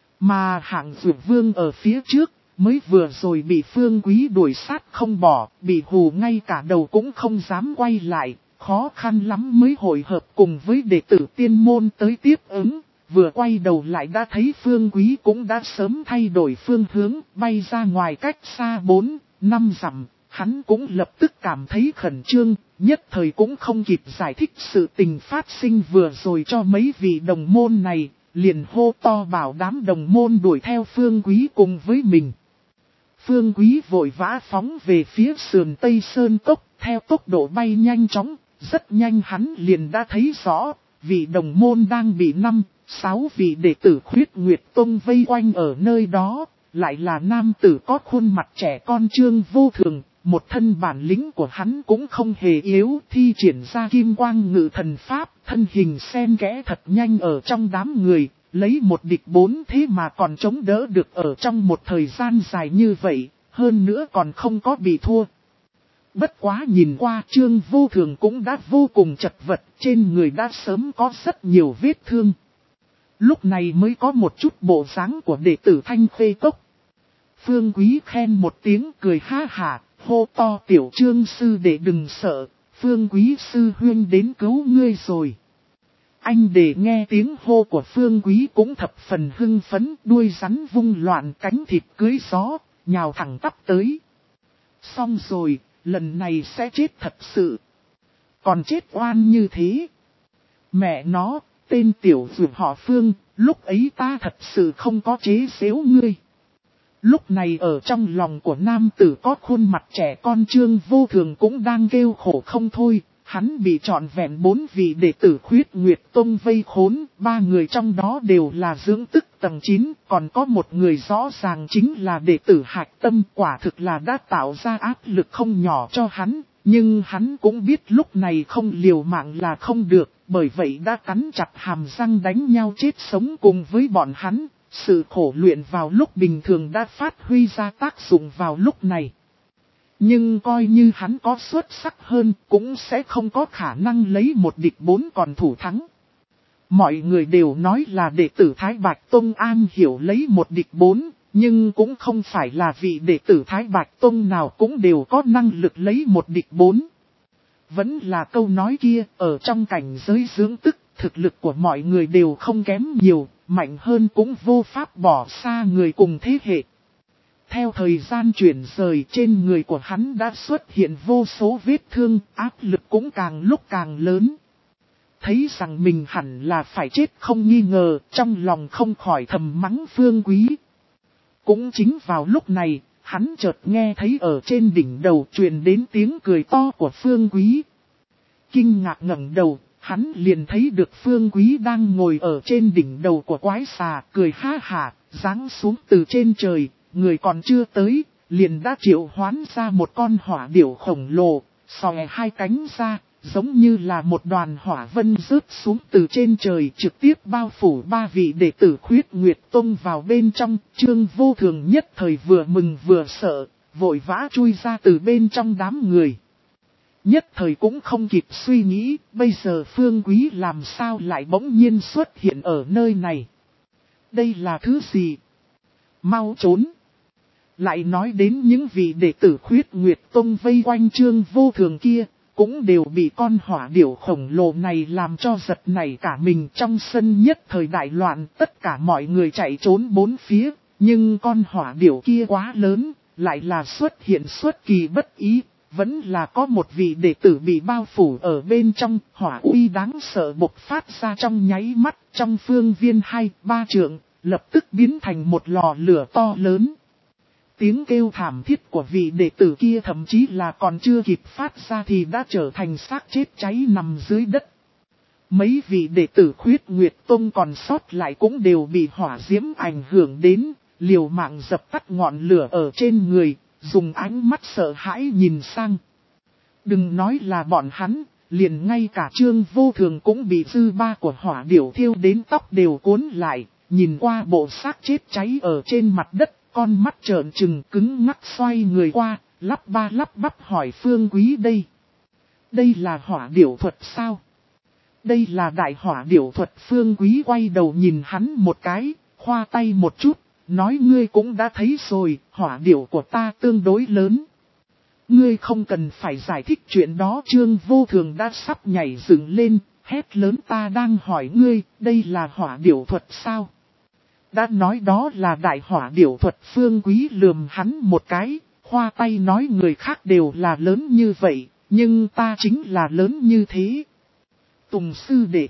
mà hạng dược vương ở phía trước, mới vừa rồi bị Phương Quý đuổi sát không bỏ, bị hù ngay cả đầu cũng không dám quay lại, khó khăn lắm mới hội hợp cùng với đệ tử tiên môn tới tiếp ứng, vừa quay đầu lại đã thấy Phương Quý cũng đã sớm thay đổi phương hướng, bay ra ngoài cách xa bốn, năm dặm, hắn cũng lập tức cảm thấy khẩn trương, nhất thời cũng không kịp giải thích sự tình phát sinh vừa rồi cho mấy vị đồng môn này, liền hô to bảo đám đồng môn đuổi theo Phương Quý cùng với mình. Phương Quý vội vã phóng về phía sườn Tây Sơn Cốc, theo tốc độ bay nhanh chóng, rất nhanh hắn liền đã thấy rõ, vị đồng môn đang bị năm, sáu vị đệ tử Khuyết Nguyệt Tông vây quanh ở nơi đó, lại là nam tử có khuôn mặt trẻ con Trương Vô Thường, một thân bản lĩnh của hắn cũng không hề yếu, thi triển ra kim quang ngự thần pháp, thân hình xen kẽ thật nhanh ở trong đám người. Lấy một địch bốn thế mà còn chống đỡ được ở trong một thời gian dài như vậy, hơn nữa còn không có bị thua. Bất quá nhìn qua Trương Vô Thường cũng đã vô cùng chật vật, trên người đã sớm có rất nhiều vết thương. Lúc này mới có một chút bộ dáng của đệ tử Thanh Khê Cốc. Phương Quý khen một tiếng cười ha hả, hô to tiểu Trương sư đệ đừng sợ, Phương Quý sư huynh đến cứu ngươi rồi. Anh để nghe tiếng hô của Phương Quý cũng thập phần hưng phấn, đuôi rắn vung loạn cánh thịt cưới gió, nhào thẳng tắp tới. Xong rồi, lần này sẽ chết thật sự. Còn chết oan như thế. Mẹ nó, tên tiểu dược họ Phương, lúc ấy ta thật sự không có chế giễu ngươi. Lúc này ở trong lòng của nam tử có khuôn mặt trẻ con Trương Vô Thường cũng đang kêu khổ không thôi. Hắn bị trọn vẹn bốn vị đệ tử Khuyết Nguyệt Tông vây khốn, ba người trong đó đều là dưỡng tức tầng chín, còn có một người rõ ràng chính là đệ tử Hạch Tâm, quả thực là đã tạo ra áp lực không nhỏ cho hắn, nhưng hắn cũng biết lúc này không liều mạng là không được, bởi vậy đã cắn chặt hàm răng đánh nhau chết sống cùng với bọn hắn, sự khổ luyện vào lúc bình thường đã phát huy ra tác dụng vào lúc này. Nhưng coi như hắn có xuất sắc hơn cũng sẽ không có khả năng lấy một địch bốn còn thủ thắng. Mọi người đều nói là đệ tử Thái Bạch Tông an hiểu lấy một địch bốn, nhưng cũng không phải là vị đệ tử Thái Bạch Tông nào cũng đều có năng lực lấy một địch bốn. Vẫn là câu nói kia, ở trong cảnh giới dưỡng tức, thực lực của mọi người đều không kém nhiều, mạnh hơn cũng vô pháp bỏ xa người cùng thế hệ. Theo thời gian chuyển rời trên người của hắn đã xuất hiện vô số vết thương, áp lực cũng càng lúc càng lớn. Thấy rằng mình hẳn là phải chết không nghi ngờ, trong lòng không khỏi thầm mắng Phương Quý. Cũng chính vào lúc này, hắn chợt nghe thấy ở trên đỉnh đầu truyền đến tiếng cười to của Phương Quý. Kinh ngạc ngẩng đầu, hắn liền thấy được Phương Quý đang ngồi ở trên đỉnh đầu của quái xà, cười ha hả, giáng xuống từ trên trời. Người còn chưa tới, liền đã triệu hoán ra một con hỏa điểu khổng lồ, xòe hai cánh ra, giống như là một đoàn hỏa vân rớt xuống từ trên trời trực tiếp bao phủ ba vị đệ tử Khuyết Nguyệt Tông vào bên trong. Trương Vô Thường nhất thời vừa mừng vừa sợ, vội vã chui ra từ bên trong đám người. Nhất thời cũng không kịp suy nghĩ, bây giờ Phương Quý làm sao lại bỗng nhiên xuất hiện ở nơi này. Đây là thứ gì? Mau trốn! Lại nói đến những vị đệ tử Khuyết Nguyệt Tông vây quanh Trương Vô Thường kia, cũng đều bị con hỏa điểu khổng lồ này làm cho giật nảy cả mình. Trong sân nhất thời đại loạn, tất cả mọi người chạy trốn bốn phía, nhưng con hỏa điểu kia quá lớn, lại là xuất hiện xuất kỳ bất ý, vẫn là có một vị đệ tử bị bao phủ ở bên trong, hỏa uy đáng sợ bộc phát ra trong nháy mắt, trong phương viên hai, ba trượng, lập tức biến thành một lò lửa to lớn. Tiếng kêu thảm thiết của vị đệ tử kia thậm chí là còn chưa kịp phát ra thì đã trở thành xác chết cháy nằm dưới đất. Mấy vị đệ tử Khuyết Nguyệt Tông còn sót lại cũng đều bị hỏa diễm ảnh hưởng đến, liều mạng dập tắt ngọn lửa ở trên người, dùng ánh mắt sợ hãi nhìn sang. Đừng nói là bọn hắn, liền ngay cả Trương Vô Thường cũng bị dư ba của hỏa điểu thiêu đến tóc đều cuốn lại, nhìn qua bộ xác chết cháy ở trên mặt đất. Con mắt trợn trừng cứng ngắc xoay người qua, lắp ba lắp bắp hỏi Phương Quý đây. Đây là hỏa điểu thuật sao? Đây là đại hỏa điểu thuật. Phương Quý quay đầu nhìn hắn một cái, khoa tay một chút, nói ngươi cũng đã thấy rồi, hỏa điểu của ta tương đối lớn. Ngươi không cần phải giải thích chuyện đó. Trương Vô Thường đã sắp nhảy dựng lên, hét lớn ta đang hỏi ngươi, đây là hỏa điểu thuật sao? Đã nói đó là đại hỏa điểu thuật. Phương Quý lườm hắn một cái, khoa tay nói người khác đều là lớn như vậy, nhưng ta chính là lớn như thế. Tùng sư đệ.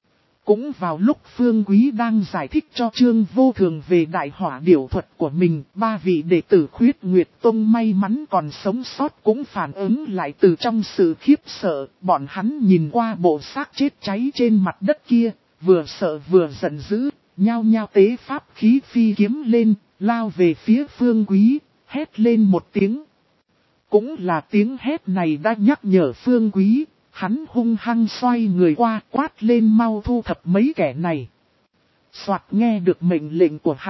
Cũng vào lúc Phương Quý đang giải thích cho Trương Vô Thường về đại hỏa điểu thuật của mình, ba vị đệ tử Khuyết Nguyệt Tông may mắn còn sống sót cũng phản ứng lại từ trong sự khiếp sợ, bọn hắn nhìn qua bộ xác chết cháy trên mặt đất kia, vừa sợ vừa giận dữ. Nhao nhao tế pháp khí phi kiếm lên, lao về phía Phương Quý, hét lên một tiếng. Cũng là tiếng hét này đã nhắc nhở Phương Quý, hắn hung hăng xoay người qua quát lên mau thu thập mấy kẻ này. Soạt nghe được mệnh lệnh của hắn,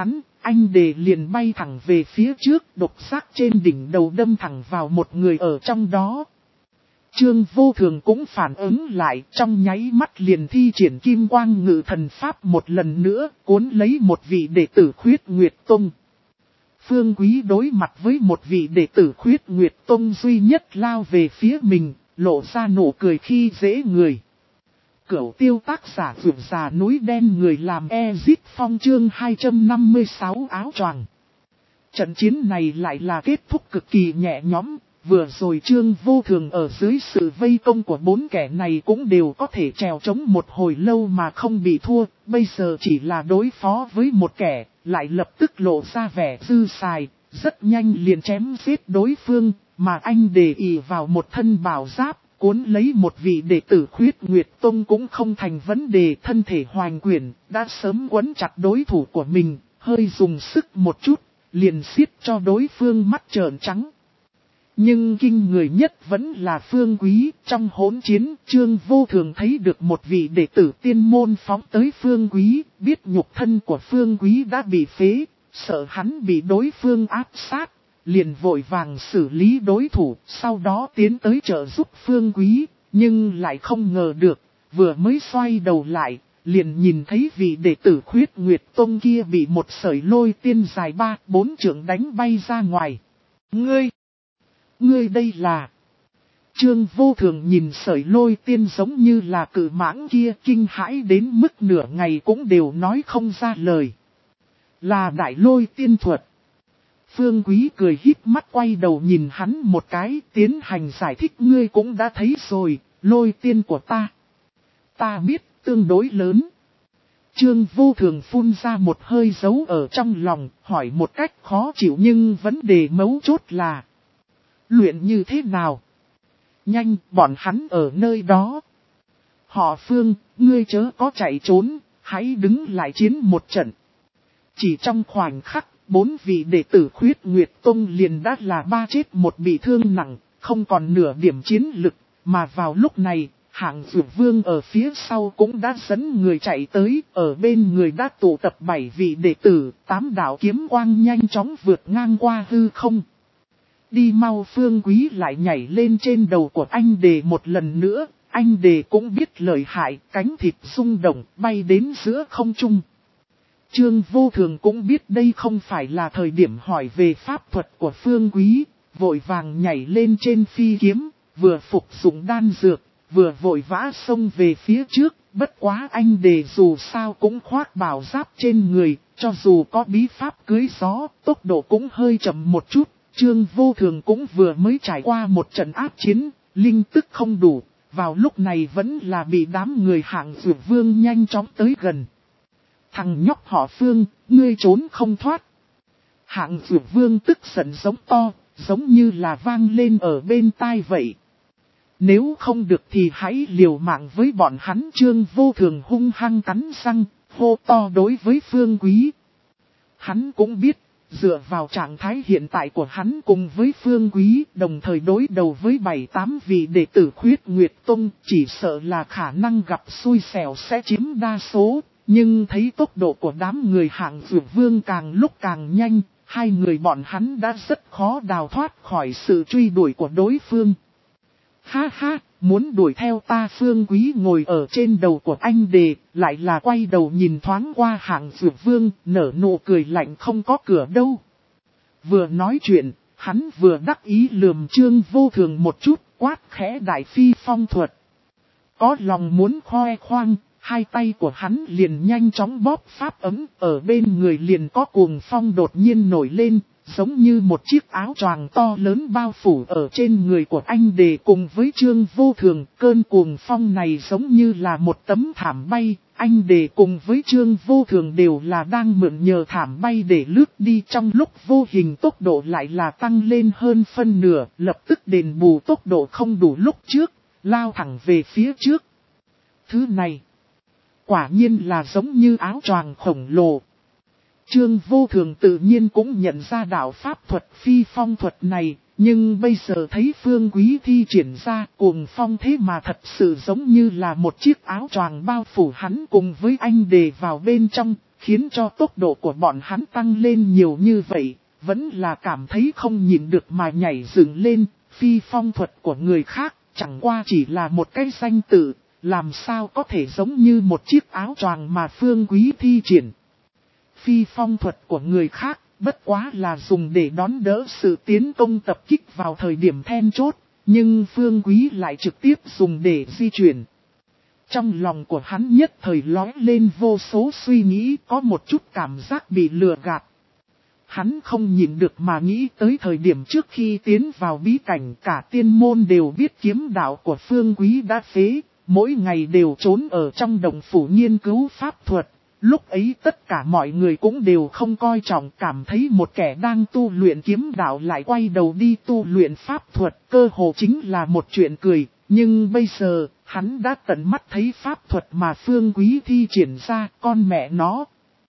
anh đề liền bay thẳng về phía trước, độc giác trên đỉnh đầu đâm thẳng vào một người ở trong đó. Trương Vô Thường cũng phản ứng lại, trong nháy mắt liền thi triển kim quang ngự thần pháp một lần nữa, cuốn lấy một vị đệ tử Khuyết Nguyệt Tông. Phương Quý đối mặt với một vị đệ tử Khuyết Nguyệt Tông duy nhất lao về phía mình, lộ ra nụ cười khi dễ người. Cửu tiêu tác giả vượt già núi đen người làm Ezit Phong chương hai trăm năm mươi sáu áo choàng. Trận chiến này lại là kết thúc cực kỳ nhẹ nhõm, vừa rồi Trương Vô Thường ở dưới sự vây công của bốn kẻ này cũng đều có thể trèo chống một hồi lâu mà không bị thua, bây giờ chỉ là đối phó với một kẻ, lại lập tức lộ ra vẻ dư xài, rất nhanh liền chém giết đối phương, mà anh đề ý vào một thân bảo giáp. Cuốn lấy một vị đệ tử Khuyết Nguyệt Tông cũng không thành vấn đề, thân thể hoành quyển, đã sớm quấn chặt đối thủ của mình, hơi dùng sức một chút, liền xiết cho đối phương mắt trợn trắng. Nhưng kinh người nhất vẫn là Phương Quý, trong hỗn chiến, Trương Vô Thường thấy được một vị đệ tử tiên môn phóng tới Phương Quý, biết nhục thân của Phương Quý đã bị phế, sợ hắn bị đối phương áp sát. Liền vội vàng xử lý đối thủ, sau đó tiến tới trợ giúp Phương Quý, nhưng lại không ngờ được, vừa mới xoay đầu lại, liền nhìn thấy vị đệ tử Khuyết Nguyệt Tông kia bị một sợi lôi tiên dài ba, bốn trượng đánh bay ra ngoài. Ngươi! Ngươi đây là... Trương Vô Thường nhìn sợi lôi tiên giống như là cự mãng kia, kinh hãi đến mức nửa ngày cũng đều nói không ra lời. Là đại lôi tiên thuật. Phương Quý cười híp mắt quay đầu nhìn hắn một cái, tiến hành giải thích. Ngươi cũng đã thấy rồi, lôi tiên của ta. Ta biết, tương đối lớn. Trương Vô Thường phun ra một hơi giấu ở trong lòng, hỏi một cách khó chịu nhưng vấn đề mấu chốt là luyện như thế nào? Nhanh, bọn hắn ở nơi đó. Họ Phương, ngươi chớ có chạy trốn, hãy đứng lại chiến một trận. Chỉ trong khoảnh khắc, bốn vị đệ tử Khuyết Nguyệt Tông liền đã là ba chết một bị thương nặng, không còn nửa điểm chiến lực, mà vào lúc này, Hạng Dược Vương ở phía sau cũng đã dẫn người chạy tới, ở bên người đã tụ tập bảy vị đệ tử, tám đạo kiếm quang nhanh chóng vượt ngang qua hư không. Đi mau. Phương Quý lại nhảy lên trên đầu của anh đề một lần nữa, anh đề cũng biết lợi hại, cánh thịt rung động, bay đến giữa không trung. Trương Vô Thường cũng biết đây không phải là thời điểm hỏi về pháp thuật của Phương Quý, vội vàng nhảy lên trên phi kiếm, vừa phục dụng đan dược, vừa vội vã xông về phía trước, bất quá anh đề dù sao cũng khoác bảo giáp trên người, cho dù có bí pháp cưới gió, tốc độ cũng hơi chậm một chút. Trương Vô Thường cũng vừa mới trải qua một trận áp chiến, linh tức không đủ, vào lúc này vẫn là bị đám người Hạng Dược Vương nhanh chóng tới gần. Thằng nhóc họ Phương, ngươi trốn không thoát. Hạng Dược Vương tức giận giống to, giống như là vang lên ở bên tai vậy. Nếu không được thì hãy liều mạng với bọn hắn. Trương Vô Thường hung hăng cắn răng, hô to đối với Phương Quý. Hắn cũng biết, dựa vào trạng thái hiện tại của hắn cùng với Phương Quý, đồng thời đối đầu với bảy tám vị đệ tử Khuyết Nguyệt Tông, chỉ sợ là khả năng gặp xui xẻo sẽ chiếm đa số. Nhưng thấy tốc độ của đám người Hạng Dược Vương càng lúc càng nhanh, hai người bọn hắn đã rất khó đào thoát khỏi sự truy đuổi của đối phương. Ha ha, muốn đuổi theo ta? Phương Quý ngồi ở trên đầu của anh đề, lại là quay đầu nhìn thoáng qua Hạng Dược Vương, nở nụ cười lạnh không có cửa đâu. Vừa nói chuyện, hắn vừa đắc ý lườm Trương Vô Thường một chút, quát khẽ đại phi phong thuật. Có lòng muốn khoe khoang, hai tay của hắn liền nhanh chóng bóp pháp ấm, ở bên người liền có cuồng phong đột nhiên nổi lên, giống như một chiếc áo choàng to lớn bao phủ ở trên người của anh đề cùng với Trương Vô Thường. Cơn cuồng phong này giống như là một tấm thảm bay, anh đề cùng với Trương Vô Thường đều là đang mượn nhờ thảm bay để lướt đi, trong lúc vô hình tốc độ lại là tăng lên hơn phân nửa, lập tức đền bù tốc độ không đủ lúc trước, lao thẳng về phía trước. Thứ này quả nhiên là giống như áo choàng khổng lồ. Trương Vô Thường tự nhiên cũng nhận ra đạo pháp thuật phi phong thuật này, nhưng bây giờ thấy Phương Quý thi triển ra cuồng phong thế mà thật sự giống như là một chiếc áo choàng bao phủ hắn cùng với anh đề vào bên trong, khiến cho tốc độ của bọn hắn tăng lên nhiều như vậy, vẫn là cảm thấy không nhịn được mà nhảy dựng lên. Phi phong thuật của người khác, chẳng qua chỉ là một cái danh tự, làm sao có thể giống như một chiếc áo choàng mà Phương Quý thi triển. Phi phong thuật của người khác, bất quá là dùng để đón đỡ sự tiến công tập kích vào thời điểm then chốt, nhưng Phương Quý lại trực tiếp dùng để di chuyển. Trong lòng của hắn nhất thời lóe lên vô số suy nghĩ, có một chút cảm giác bị lừa gạt. Hắn không nhịn được mà nghĩ tới thời điểm trước khi tiến vào bí cảnh, cả tiên môn đều biết kiếm đạo của Phương Quý đã phế, mỗi ngày đều trốn ở trong đồng phủ nghiên cứu pháp thuật. Lúc ấy tất cả mọi người cũng đều không coi trọng, cảm thấy một kẻ đang tu luyện kiếm đạo lại quay đầu đi tu luyện pháp thuật, cơ hồ chính là một chuyện cười. Nhưng bây giờ, hắn đã tận mắt thấy pháp thuật mà Phương Quý thi triển ra, con mẹ nó.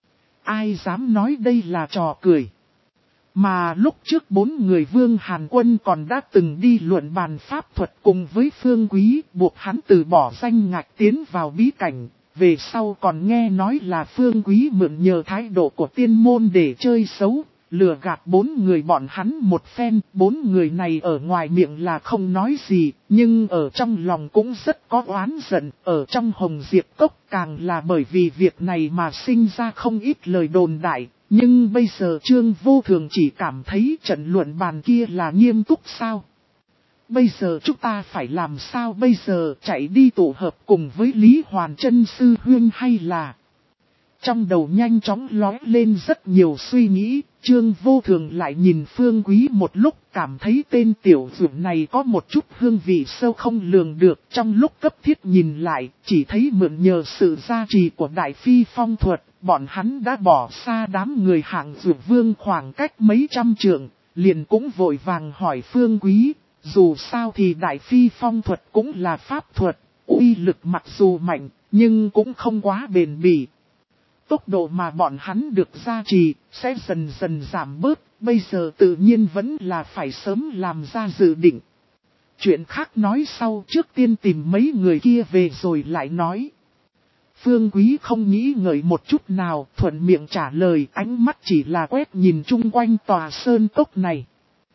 Ai dám nói đây là trò cười. Mà lúc trước bốn người Vương Hàn Quân còn đã từng đi luận bàn pháp thuật cùng với Phương Quý, buộc hắn từ bỏ danh ngạch tiến vào bí cảnh. Về sau còn nghe nói là Phương Quý mượn nhờ thái độ của tiên môn để chơi xấu, lừa gạt bốn người bọn hắn một phen. Bốn người này ở ngoài miệng là không nói gì, nhưng ở trong lòng cũng rất có oán giận. Ở trong Hồng Diệp Cốc càng là bởi vì việc này mà sinh ra không ít lời đồn đại. Nhưng bây giờ Trương Vô Thường chỉ cảm thấy trận luận bàn kia là nghiêm túc sao? Bây giờ chúng ta phải làm sao bây giờ, chạy đi tụ hợp cùng với Lý Hoàn Chân sư huynh hay là... Trong đầu nhanh chóng lóe lên rất nhiều suy nghĩ, Trương Vô Thường lại nhìn Phương Quý một lúc, cảm thấy tên tiểu dược này có một chút hương vị sâu không lường được. Trong lúc cấp thiết nhìn lại, chỉ thấy mượn nhờ sự gia trì của Đại Phi phong thuật, bọn hắn đã bỏ xa đám người hạng dược vương khoảng cách mấy trăm trượng, liền cũng vội vàng hỏi Phương Quý. Dù sao thì Đại Phi phong thuật cũng là pháp thuật, uy lực mặc dù mạnh, nhưng cũng không quá bền bỉ. Tốc độ mà bọn hắn được gia trì, sẽ dần dần giảm bớt, bây giờ tự nhiên vẫn là phải sớm làm ra dự định. Chuyện khác nói sau, trước tiên tìm mấy người kia về rồi lại nói. Phương Quý không nghĩ ngợi một chút nào, thuận miệng trả lời, ánh mắt chỉ là quét nhìn chung quanh tòa sơn cốc này.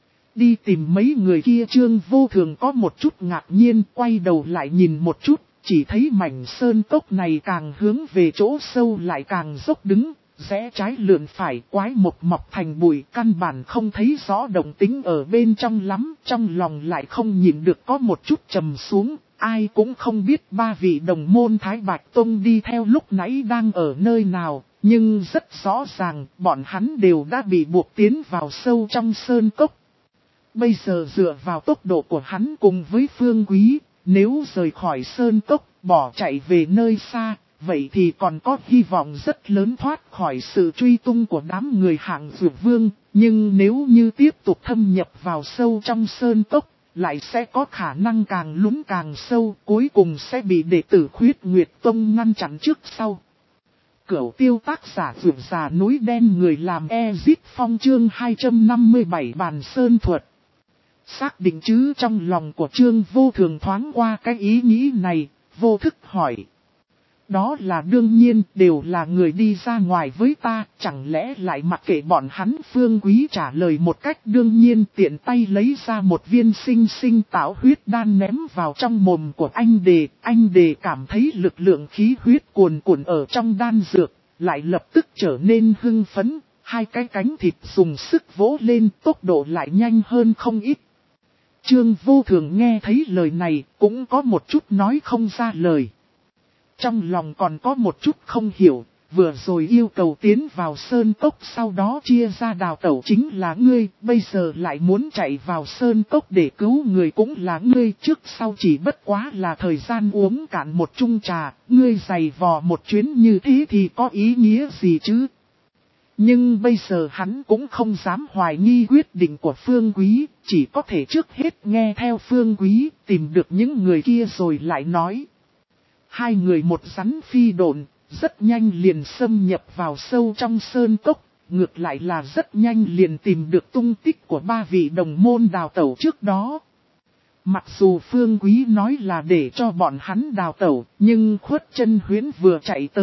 Đi tìm mấy người kia Trương Vô Thường có một chút ngạc nhiên, quay đầu lại nhìn một chút, chỉ thấy mảnh sơn cốc này càng hướng về chỗ sâu lại càng dốc đứng, rẽ trái lượn phải, quái một mọc thành bụi, căn bản không thấy rõ động tính ở bên trong lắm, trong lòng lại không nhìn được có một chút trầm xuống. Ai cũng không biết ba vị đồng môn Thái Bạch Tông đi theo lúc nãy đang ở nơi nào, nhưng rất rõ ràng bọn hắn đều đã bị buộc tiến vào sâu trong sơn cốc. Bây giờ dựa vào tốc độ của hắn cùng với Phương Quý, nếu rời khỏi sơn cốc, bỏ chạy về nơi xa, vậy thì còn có hy vọng rất lớn thoát khỏi sự truy tung của đám người hạng dược vương. Nhưng nếu như tiếp tục thâm nhập vào sâu trong sơn cốc, lại sẽ có khả năng càng lún càng sâu, cuối cùng sẽ bị đệ tử Khuyết Nguyệt Tông ngăn chặn trước sau. Cửu tiêu tác giả vượt già núi đen người làm Ezit Phong chương hai trăm năm mươi bảy bàn sơn thuật. Xác định chứ trong lòng của Trương Vô Thường thoáng qua cái ý nghĩ này, vô thức hỏi. Đó là đương nhiên, đều là người đi ra ngoài với ta, chẳng lẽ lại mặc kệ bọn hắn. Phương Quý trả lời một cách đương nhiên, tiện tay lấy ra một viên sinh sinh tạo huyết đan ném vào trong mồm của anh Đề. Anh Đề cảm thấy lực lượng khí huyết cuồn cuộn ở trong đan dược, lại lập tức trở nên hưng phấn, hai cái cánh thịt dùng sức vỗ lên, tốc độ lại nhanh hơn không ít. Trương Vô Thường nghe thấy lời này, cũng có một chút nói không ra lời. Trong lòng còn có một chút không hiểu, vừa rồi yêu cầu tiến vào sơn cốc sau đó chia ra đào tẩu chính là ngươi, bây giờ lại muốn chạy vào sơn cốc để cứu người cũng là ngươi, trước sau chỉ bất quá là thời gian uống cạn một chung trà, ngươi giày vò một chuyến như thế thì có ý nghĩa gì chứ? Nhưng bây giờ hắn cũng không dám hoài nghi quyết định của Phương Quý, chỉ có thể trước hết nghe theo Phương Quý, tìm được những người kia rồi lại nói. Hai người một rắn phi độn, rất nhanh liền xâm nhập vào sâu trong sơn cốc, ngược lại là rất nhanh liền tìm được tung tích của ba vị đồng môn đào tẩu trước đó. Mặc dù Phương Quý nói là để cho bọn hắn đào tẩu, nhưng Khuất Chân Huyễn vừa chạy tới,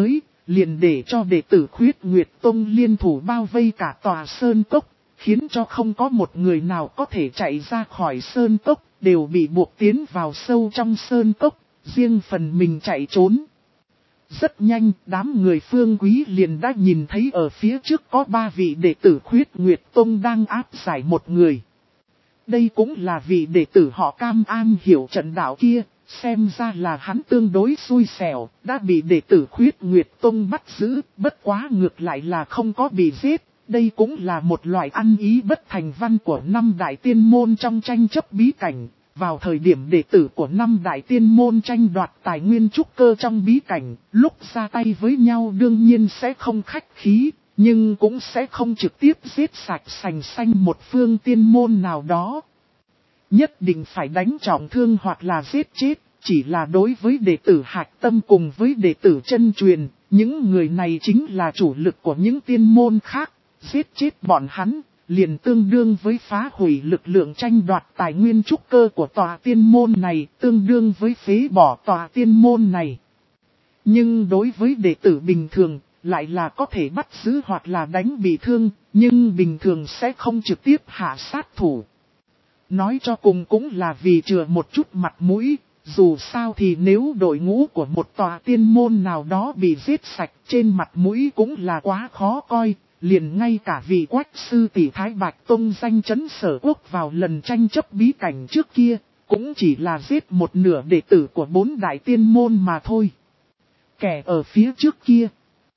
liền để cho đệ tử Khuyết Nguyệt Tông liên thủ bao vây cả tòa sơn cốc, khiến cho không có một người nào có thể chạy ra khỏi sơn cốc, đều bị buộc tiến vào sâu trong sơn cốc, riêng phần mình chạy trốn. Rất nhanh, đám người Phương Quý liền đã nhìn thấy ở phía trước có ba vị đệ tử Khuyết Nguyệt Tông đang áp giải một người. Đây cũng là vị đệ tử họ Cam am hiểu trận đạo kia, xem ra là hắn tương đối xui xẻo, đã bị đệ tử Khuyết Nguyệt Tông bắt giữ, bất quá ngược lại là không có bị giết. Đây cũng là một loại ăn ý bất thành văn của năm đại tiên môn trong tranh chấp bí cảnh. Vào thời điểm đệ tử của năm đại tiên môn tranh đoạt tài nguyên trúc cơ trong bí cảnh, lúc ra tay với nhau đương nhiên sẽ không khách khí, nhưng cũng sẽ không trực tiếp giết sạch sành xanh một phương tiên môn nào đó. Nhất định phải đánh trọng thương hoặc là giết chết, chỉ là đối với đệ tử Hạch Tâm cùng với đệ tử chân truyền, những người này chính là chủ lực của những tiên môn khác, giết chết bọn hắn. Liền tương đương với phá hủy lực lượng tranh đoạt tài nguyên trúc cơ của tòa tiên môn này, tương đương với phế bỏ tòa tiên môn này. Nhưng đối với đệ tử bình thường, lại là có thể bắt giữ hoặc là đánh bị thương, nhưng bình thường sẽ không trực tiếp hạ sát thủ. Nói cho cùng cũng là vì chừa một chút mặt mũi, dù sao thì nếu đội ngũ của một tòa tiên môn nào đó bị giết sạch trên mặt mũi cũng là quá khó coi. Liền ngay cả vị quách sư tỷ Thái Bạch Tông danh chấn sở quốc vào lần tranh chấp bí cảnh trước kia, cũng chỉ là giết một nửa đệ tử của bốn đại tiên môn mà thôi. Kẻ ở phía trước kia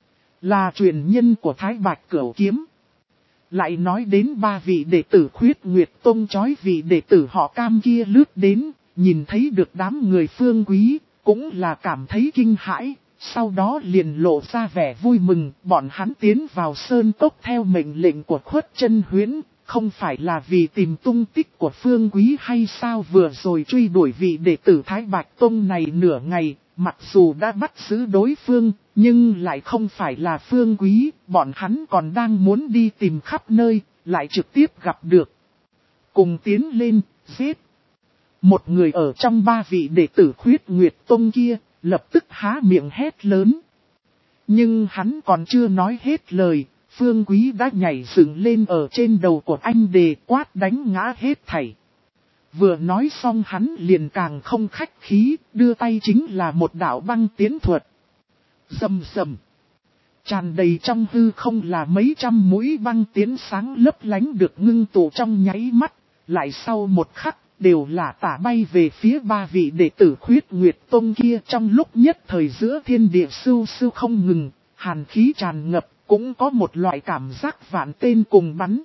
là truyền nhân của Thái Bạch Cửu Kiếm. Lại nói đến ba vị đệ tử Khuyết Nguyệt Tông chói vị đệ tử họ Cam kia lướt đến, nhìn thấy được đám người Phương Quý, cũng là cảm thấy kinh hãi. Sau đó liền lộ ra vẻ vui mừng, bọn hắn tiến vào sơn cốc theo mệnh lệnh của Khuất Chân Huyễn, không phải là vì tìm tung tích của Phương Quý hay sao. Vừa rồi truy đuổi vị đệ tử Thái Bạch Tông này nửa ngày, mặc dù đã bắt giữ đối phương, nhưng lại không phải là Phương Quý, bọn hắn còn đang muốn đi tìm khắp nơi, lại trực tiếp gặp được. Cùng tiến lên, giết. Một người ở trong ba vị đệ tử Khuyết Nguyệt Tông kia, lập tức há miệng hét lớn. Nhưng hắn còn chưa nói hết lời, Phương Quý đã nhảy dựng lên ở trên đầu của anh đề quát đánh ngã hết thảy. Vừa nói xong hắn liền càng không khách khí, đưa tay chính là một đạo băng tiến thuật. Rầm rầm. Tràn đầy trong hư không là mấy trăm mũi băng tiến sáng lấp lánh được ngưng tụ trong nháy mắt, lại sau một khắc. Đều là tả bay về phía ba vị đệ tử Khuyết Nguyệt Tông kia. Trong lúc nhất thời giữa thiên địa sưu sưu không ngừng, hàn khí tràn ngập, cũng có một loại cảm giác vạn tên cùng bắn.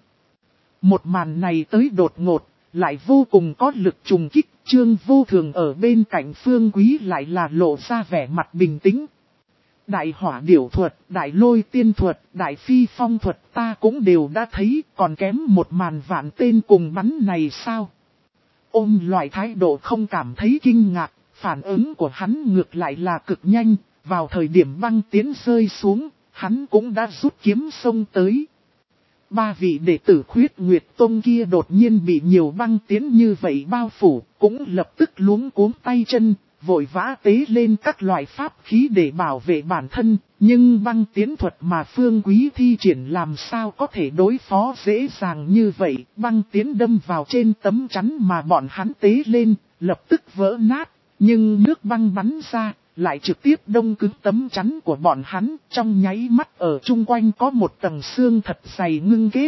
Một màn này tới đột ngột, lại vô cùng có lực trùng kích. Trương Vô Thường ở bên cạnh Phương Quý lại là lộ ra vẻ mặt bình tĩnh. Đại hỏa điểu thuật, đại lôi tiên thuật, đại phi phong thuật ta cũng đều đã thấy, còn kém một màn vạn tên cùng bắn này sao? Ôm loại thái độ không cảm thấy kinh ngạc, phản ứng của hắn ngược lại là cực nhanh, vào thời điểm băng tiến rơi xuống, hắn cũng đã rút kiếm xông tới. Ba vị đệ tử Khuyết Nguyệt Tông kia đột nhiên bị nhiều băng tiến như vậy bao phủ, cũng lập tức luống cuống tay chân, vội vã tế lên các loại pháp khí để bảo vệ bản thân, nhưng băng tiến thuật mà Phương Quý thi triển làm sao có thể đối phó dễ dàng như vậy. Băng tiến đâm vào trên tấm chắn mà bọn hắn tế lên, lập tức vỡ nát, nhưng nước băng bắn ra, lại trực tiếp đông cứng tấm chắn của bọn hắn, trong nháy mắt ở chung quanh có một tầng xương thật dày ngưng kết.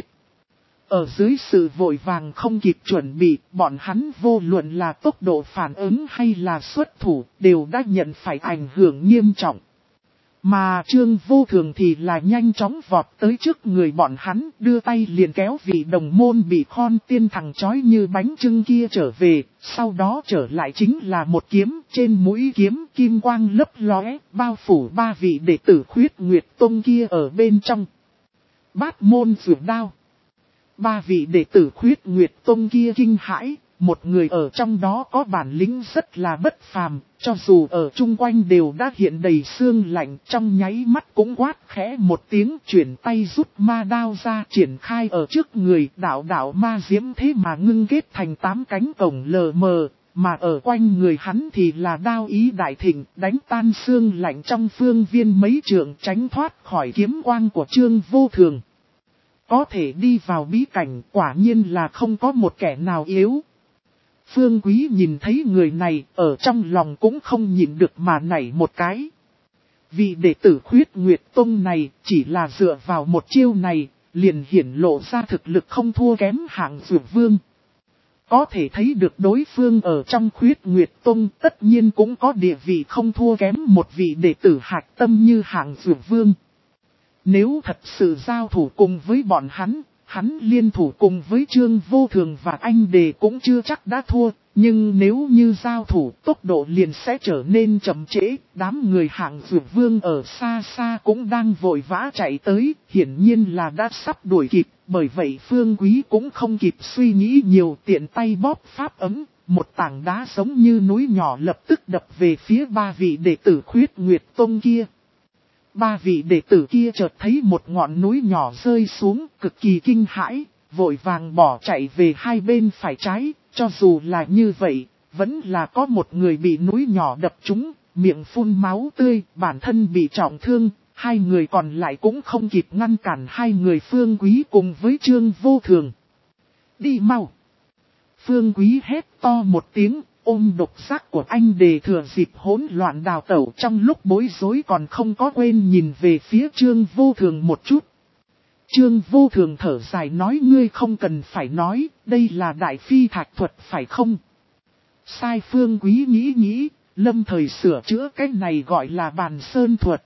Ở dưới sự vội vàng không kịp chuẩn bị, bọn hắn vô luận là tốc độ phản ứng hay là xuất thủ, đều đã nhận phải ảnh hưởng nghiêm trọng. Mà Trương Vô Thường thì là nhanh chóng vọt tới trước người bọn hắn, đưa tay liền kéo vị đồng môn bị Khon Tiên thằng chói như bánh trưng kia trở về, sau đó trở lại chính là một kiếm, trên mũi kiếm kim quang lấp lóe, bao phủ ba vị đệ tử Khuyết Nguyệt Tông kia ở bên trong. Bát môn dược đao. Ba vị đệ tử Khuyết Nguyệt Tông kia kinh hãi, một người ở trong đó có bản lĩnh rất là bất phàm, cho dù ở chung quanh đều đã hiện đầy xương lạnh, trong nháy mắt cũng quát khẽ một tiếng, chuyển tay rút ma đao ra triển khai ở trước người, đạo đạo ma diễm thế mà ngưng kết thành tám cánh cổng lờ mờ, mà ở quanh người hắn thì là đao ý đại thịnh, đánh tan xương lạnh trong phương viên mấy trượng, tránh thoát khỏi kiếm quang của Trương Vô Thường. Có thể đi vào bí cảnh, quả nhiên là không có một kẻ nào yếu. Phương Quý nhìn thấy người này, ở trong lòng cũng không nhịn được mà nảy một cái. Vị đệ tử Khuyết Nguyệt Tông này, chỉ là dựa vào một chiêu này, liền hiển lộ ra thực lực không thua kém hạng Dược Vương. Có thể thấy được đối phương ở trong Khuyết Nguyệt Tông tất nhiên cũng có địa vị không thua kém một vị đệ tử hạch tâm như hạng Dược Vương. Nếu thật sự giao thủ cùng với bọn hắn, hắn liên thủ cùng với Trương Vô Thường và anh Đề cũng chưa chắc đã thua. Nhưng nếu như giao thủ, tốc độ liền sẽ trở nên chậm trễ. Đám người hạng Dược Vương ở xa xa cũng đang vội vã chạy tới, hiển nhiên là đã sắp đuổi kịp. Bởi vậy Phương Quý cũng không kịp suy nghĩ nhiều, tiện tay bóp pháp ấm. Một tảng đá giống như núi nhỏ lập tức đập về phía ba vị đệ tử Khuyết Nguyệt Tông kia. Ba vị đệ tử kia chợt thấy một ngọn núi nhỏ rơi xuống, cực kỳ kinh hãi, vội vàng bỏ chạy về hai bên phải trái. Cho dù là như vậy, vẫn là có một người bị núi nhỏ đập trúng, miệng phun máu tươi, bản thân bị trọng thương. Hai người còn lại cũng không kịp ngăn cản hai người Phương Quý cùng với Trương Vô Thường. Đi mau! Phương Quý hét to một tiếng, ôm độc giác của anh Đề thừa dịp hỗn loạn đào tẩu, trong lúc bối rối còn không có quên nhìn về phía Trương Vô Thường một chút. Trương Vô Thường thở dài nói, ngươi không cần phải nói, đây là đại phi thạch thuật phải không? Sai. Phương Quý nghĩ nghĩ, lâm thời sửa chữa cái này gọi là bàn sơn thuật.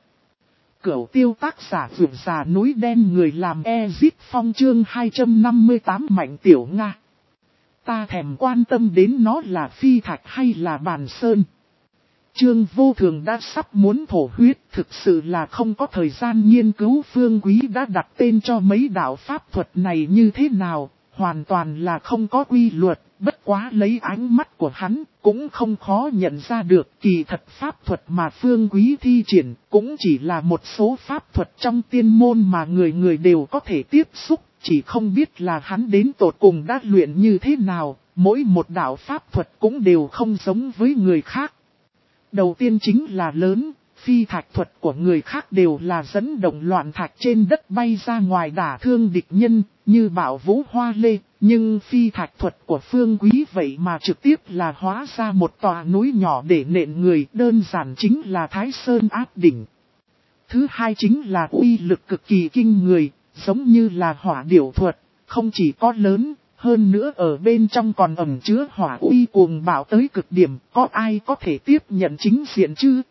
Cửu tiêu tác giả vượt già núi đen người làm Ezip Phong chương hai trăm năm mươi tám Mạnh Tiểu Nga. Ta thèm quan tâm đến nó là phi thạch hay là bàn sơn. Trương Vô Thường đã sắp muốn thổ huyết, thực sự là không có thời gian nghiên cứu Phương Quý đã đặt tên cho mấy đạo pháp thuật này như thế nào, hoàn toàn là không có quy luật, bất quá lấy ánh mắt của hắn, cũng không khó nhận ra được kỳ thật pháp thuật mà Phương Quý thi triển, cũng chỉ là một số pháp thuật trong tiên môn mà người người đều có thể tiếp xúc, chỉ không biết là hắn đến tột cùng đã luyện như thế nào, mỗi một đạo pháp thuật cũng đều không giống với người khác. Đầu tiên chính là lớn, phi thạch thuật của người khác đều là dẫn động loạn thạch trên đất bay ra ngoài đả thương địch nhân, như bảo vũ hoa lê, nhưng phi thạch thuật của Phương Quý vậy mà trực tiếp là hóa ra một tòa núi nhỏ để nện người, đơn giản chính là Thái Sơn áp đỉnh. Thứ hai chính là uy lực cực kỳ kinh người, giống như là hỏa điểu thuật, không chỉ có lớn, hơn nữa ở bên trong còn ẩn chứa hỏa uy cuồng bạo tới cực điểm, có ai có thể tiếp nhận chính diện chứ?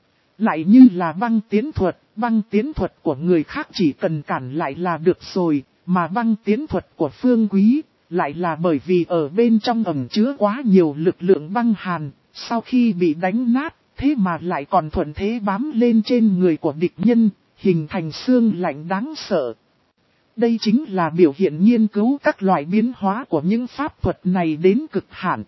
Lại như là băng tiến thuật, băng tiến thuật của người khác chỉ cần cản lại là được rồi, mà băng tiến thuật của Phương Quý, lại là bởi vì ở bên trong ẩn chứa quá nhiều lực lượng băng hàn, sau khi bị đánh nát, thế mà lại còn thuận thế bám lên trên người của địch nhân, hình thành xương lạnh đáng sợ. Đây chính là biểu hiện nghiên cứu các loại biến hóa của những pháp thuật này đến cực hạn.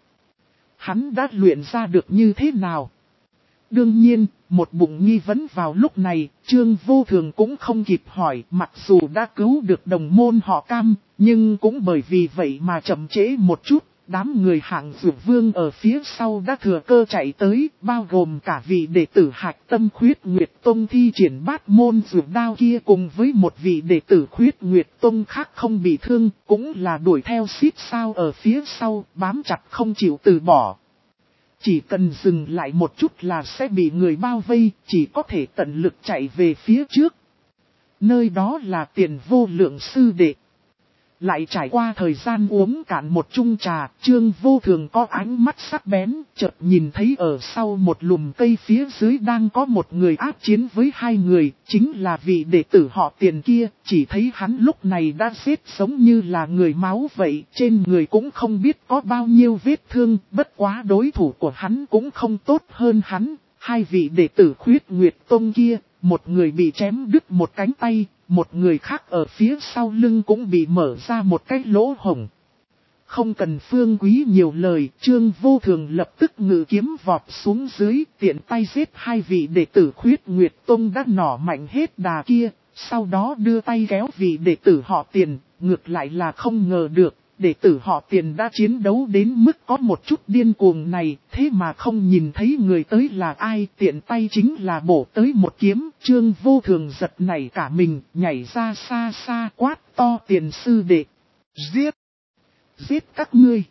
Hắn đã luyện ra được như thế nào? Đương nhiên, một bụng nghi vấn vào lúc này, Trương Vô Thường cũng không kịp hỏi, mặc dù đã cứu được đồng môn họ Cam, nhưng cũng bởi vì vậy mà chậm trễ một chút. Đám người hạng Dược Vương ở phía sau đã thừa cơ chạy tới, bao gồm cả vị đệ tử hạch tâm Khuyết Nguyệt Tông thi triển bát môn dược đao kia cùng với một vị đệ tử Khuyết Nguyệt Tông khác không bị thương, cũng là đuổi theo xít sao ở phía sau, bám chặt không chịu từ bỏ. Chỉ cần dừng lại một chút là sẽ bị người bao vây, chỉ có thể tận lực chạy về phía trước. Nơi đó là Tiền Vô Lượng sư đệ. Lại trải qua thời gian uống cạn một chung trà, Trương Vô Thường có ánh mắt sắc bén, chợt nhìn thấy ở sau một lùm cây phía dưới đang có một người áp chiến với hai người, chính là vị đệ tử họ Tiền kia, chỉ thấy hắn lúc này đã xếp giống như là người máu vậy, trên người cũng không biết có bao nhiêu vết thương, bất quá đối thủ của hắn cũng không tốt hơn hắn, hai vị đệ tử Khuyết Nguyệt Tông kia, một người bị chém đứt một cánh tay. Một người khác ở phía sau lưng cũng bị mở ra một cái lỗ hổng. Không cần Phương Quý nhiều lời, Trương Vô Thường lập tức ngự kiếm vọt xuống dưới, tiện tay giết hai vị đệ tử Khuyết Nguyệt Tông đã nỏ mạnh hết đà kia, sau đó đưa tay kéo vị đệ tử họ Tiền, ngược lại là không ngờ được, đệ tử họ Tiền đã chiến đấu đến mức có một chút điên cuồng này, thế mà không nhìn thấy người tới là ai, tiện tay chính là bổ tới một kiếm. Trương Vô Thường giật nảy cả mình, nhảy ra xa xa quát to: Tiền sư đệ, giết, giết các ngươi.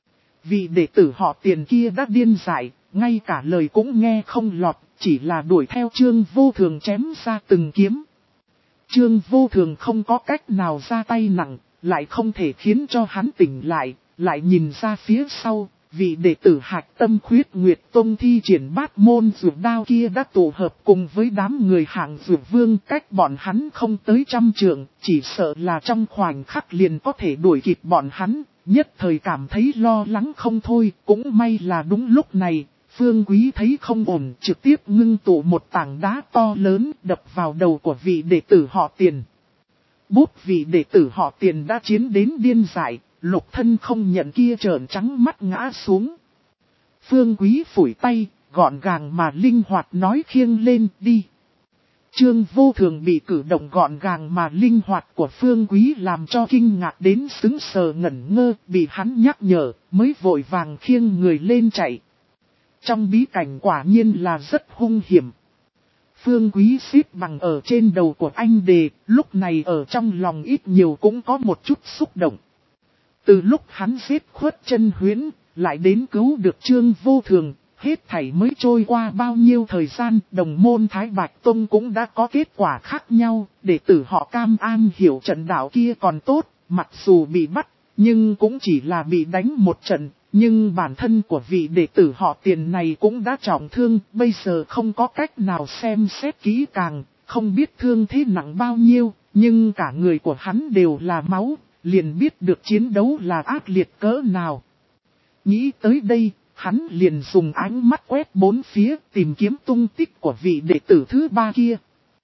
Vị đệ tử họ Tiền kia đã điên dại, ngay cả lời cũng nghe không lọt, chỉ là đuổi theo Trương Vô Thường chém ra từng kiếm. Trương Vô Thường không có cách nào ra tay nặng, lại không thể khiến cho hắn tỉnh lại, lại nhìn ra phía sau, vị đệ tử Hạc Tâm Khuyết Nguyệt Tông thi triển bát môn dược đao kia đã tụ hợp cùng với đám người hạng dược vương, cách bọn hắn không tới trăm trượng, chỉ sợ là trong khoảnh khắc liền có thể đuổi kịp bọn hắn, nhất thời cảm thấy lo lắng không thôi. Cũng may là đúng lúc này, Phương Quý thấy không ổn, trực tiếp ngưng tụ một tảng đá to lớn đập vào đầu của vị đệ tử họ Tiền. Bút vị đệ tử họ Tiền đã chiến đến điên dại, lục thân không nhận kia trợn trắng mắt ngã xuống. Phương Quý phủi tay, gọn gàng mà linh hoạt nói: khiêng lên đi. Trương Vô Thường bị cử động gọn gàng mà linh hoạt của Phương Quý làm cho kinh ngạc đến sững sờ ngẩn ngơ, bị hắn nhắc nhở, mới vội vàng khiêng người lên chạy. Trong bí cảnh quả nhiên là rất hung hiểm. Phương Quý xếp bằng ở trên đầu của anh đề, lúc này ở trong lòng ít nhiều cũng có một chút xúc động. Từ lúc hắn giết Khuất Chân Huyễn, lại đến cứu được Trương Vô Thường, hết thảy mới trôi qua bao nhiêu thời gian, đồng môn Thái Bạch Tông cũng đã có kết quả khác nhau, đệ tử họ Cam An hiểu trận đạo kia còn tốt, mặc dù bị bắt, nhưng cũng chỉ là bị đánh một trận. Nhưng bản thân của vị đệ tử họ Tiền này cũng đã trọng thương, bây giờ không có cách nào xem xét kỹ càng, không biết thương thế nặng bao nhiêu, nhưng cả người của hắn đều là máu, liền biết được chiến đấu là ác liệt cỡ nào. Nghĩ tới đây, hắn liền dùng ánh mắt quét bốn phía tìm kiếm tung tích của vị đệ tử thứ ba kia.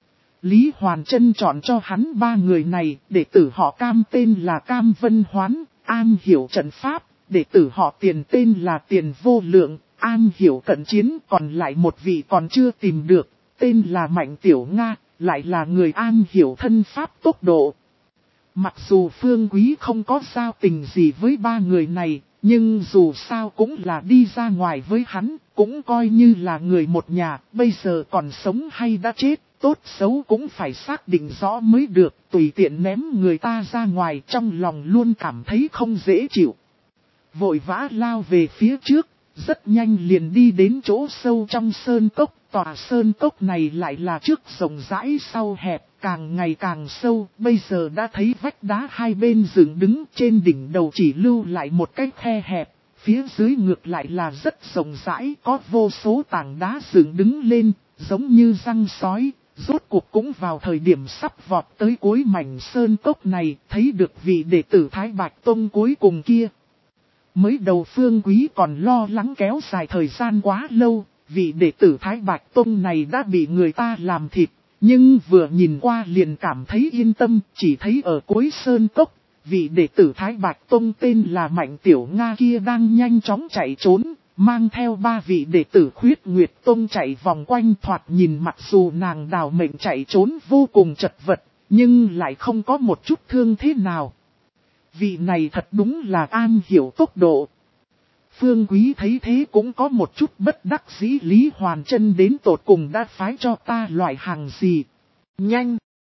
Lý Hoàn Trân chọn cho hắn ba người này, đệ tử họ Cam tên là Cam Vân Hoán, am hiểu trận pháp. Đệ tử họ Tiền tên là Tiền Vô Lượng, am hiểu cận chiến, còn lại một vị còn chưa tìm được, tên là Mạnh Tiểu Nga, lại là người am hiểu thân pháp tốc độ. Mặc dù Phương Quý không có giao tình gì với ba người này, nhưng dù sao cũng là đi ra ngoài với hắn, cũng coi như là người một nhà, bây giờ còn sống hay đã chết, tốt xấu cũng phải xác định rõ mới được, tùy tiện ném người ta ra ngoài trong lòng luôn cảm thấy không dễ chịu. Vội vã lao về phía trước, rất nhanh liền đi đến chỗ sâu trong sơn cốc. Tòa sơn cốc này lại là trước rộng rãi sau hẹp, càng ngày càng sâu. Bây giờ đã thấy vách đá hai bên dựng đứng, trên đỉnh đầu chỉ lưu lại một cái khe hẹp. Phía dưới ngược lại là rất rộng rãi, có vô số tảng đá dựng đứng lên, giống như răng sói. Rốt cuộc cũng vào thời điểm sắp vọt tới cuối mảnh sơn cốc này, thấy được vị đệ tử Thái Bạch Tông cuối cùng kia. Mới đầu Phương Quý còn lo lắng kéo dài thời gian quá lâu, vị đệ tử Thái Bạch Tông này đã bị người ta làm thịt, nhưng vừa nhìn qua liền cảm thấy yên tâm, chỉ thấy ở cuối sơn cốc, vị đệ tử Thái Bạch Tông tên là Mạnh Tiểu Nga kia đang nhanh chóng chạy trốn, mang theo ba vị đệ tử Khuyết Nguyệt Tông chạy vòng quanh. Thoạt nhìn mặc dù nàng đào mệnh chạy trốn vô cùng chật vật, nhưng lại không có một chút thương thế nào. Vị này thật đúng là am hiểu tốc độ. Phương Quý thấy thế cũng có một chút bất đắc dĩ, Lý Hoàn Trân đến tột cùng đã phái cho ta loại hàng gì. Nhanh!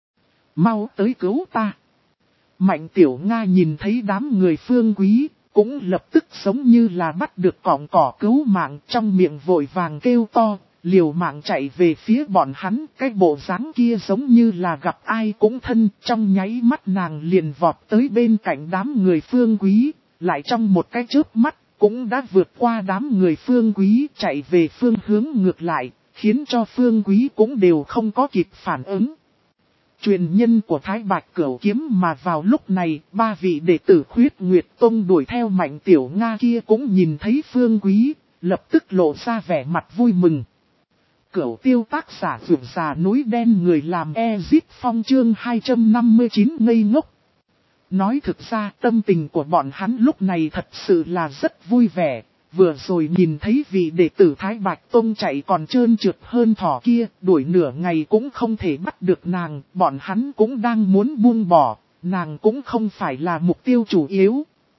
Mau tới cứu ta! Mạnh Tiểu Nga nhìn thấy đám người Phương Quý, cũng lập tức giống như là bắt được cọng cỏ cứu mạng, trong miệng vội vàng kêu to, liều mạng chạy về phía bọn hắn. Cái bộ dáng kia giống như là gặp ai cũng thân, trong nháy mắt nàng liền vọt tới bên cạnh đám người Phương Quý, lại trong một cái chớp mắt, cũng đã vượt qua đám người Phương Quý chạy về phương hướng ngược lại, khiến cho Phương Quý cũng đều không có kịp phản ứng. Truyền nhân của Thái Bạch Cửu Kiếm mà vào lúc này, ba vị đệ tử Khuyết Nguyệt Tông đuổi theo Mạnh Tiểu Nga kia cũng nhìn thấy Phương Quý, lập tức lộ ra vẻ mặt vui mừng. Cửu Tiêu tác giả Vượt Già Núi Đen, người làm Ezit Phong chương hai trăm năm mươi chín ngây ngốc. Nói thực ra tâm tình của bọn hắn lúc này thật sự là rất vui vẻ, vừa rồi nhìn thấy vị đệ tử Thái Bạch Tông chạy còn trơn trượt hơn thỏ kia, đuổi nửa ngày cũng không thể bắt được nàng, bọn hắn cũng đang muốn buông bỏ, nàng cũng không phải là mục tiêu chủ yếu.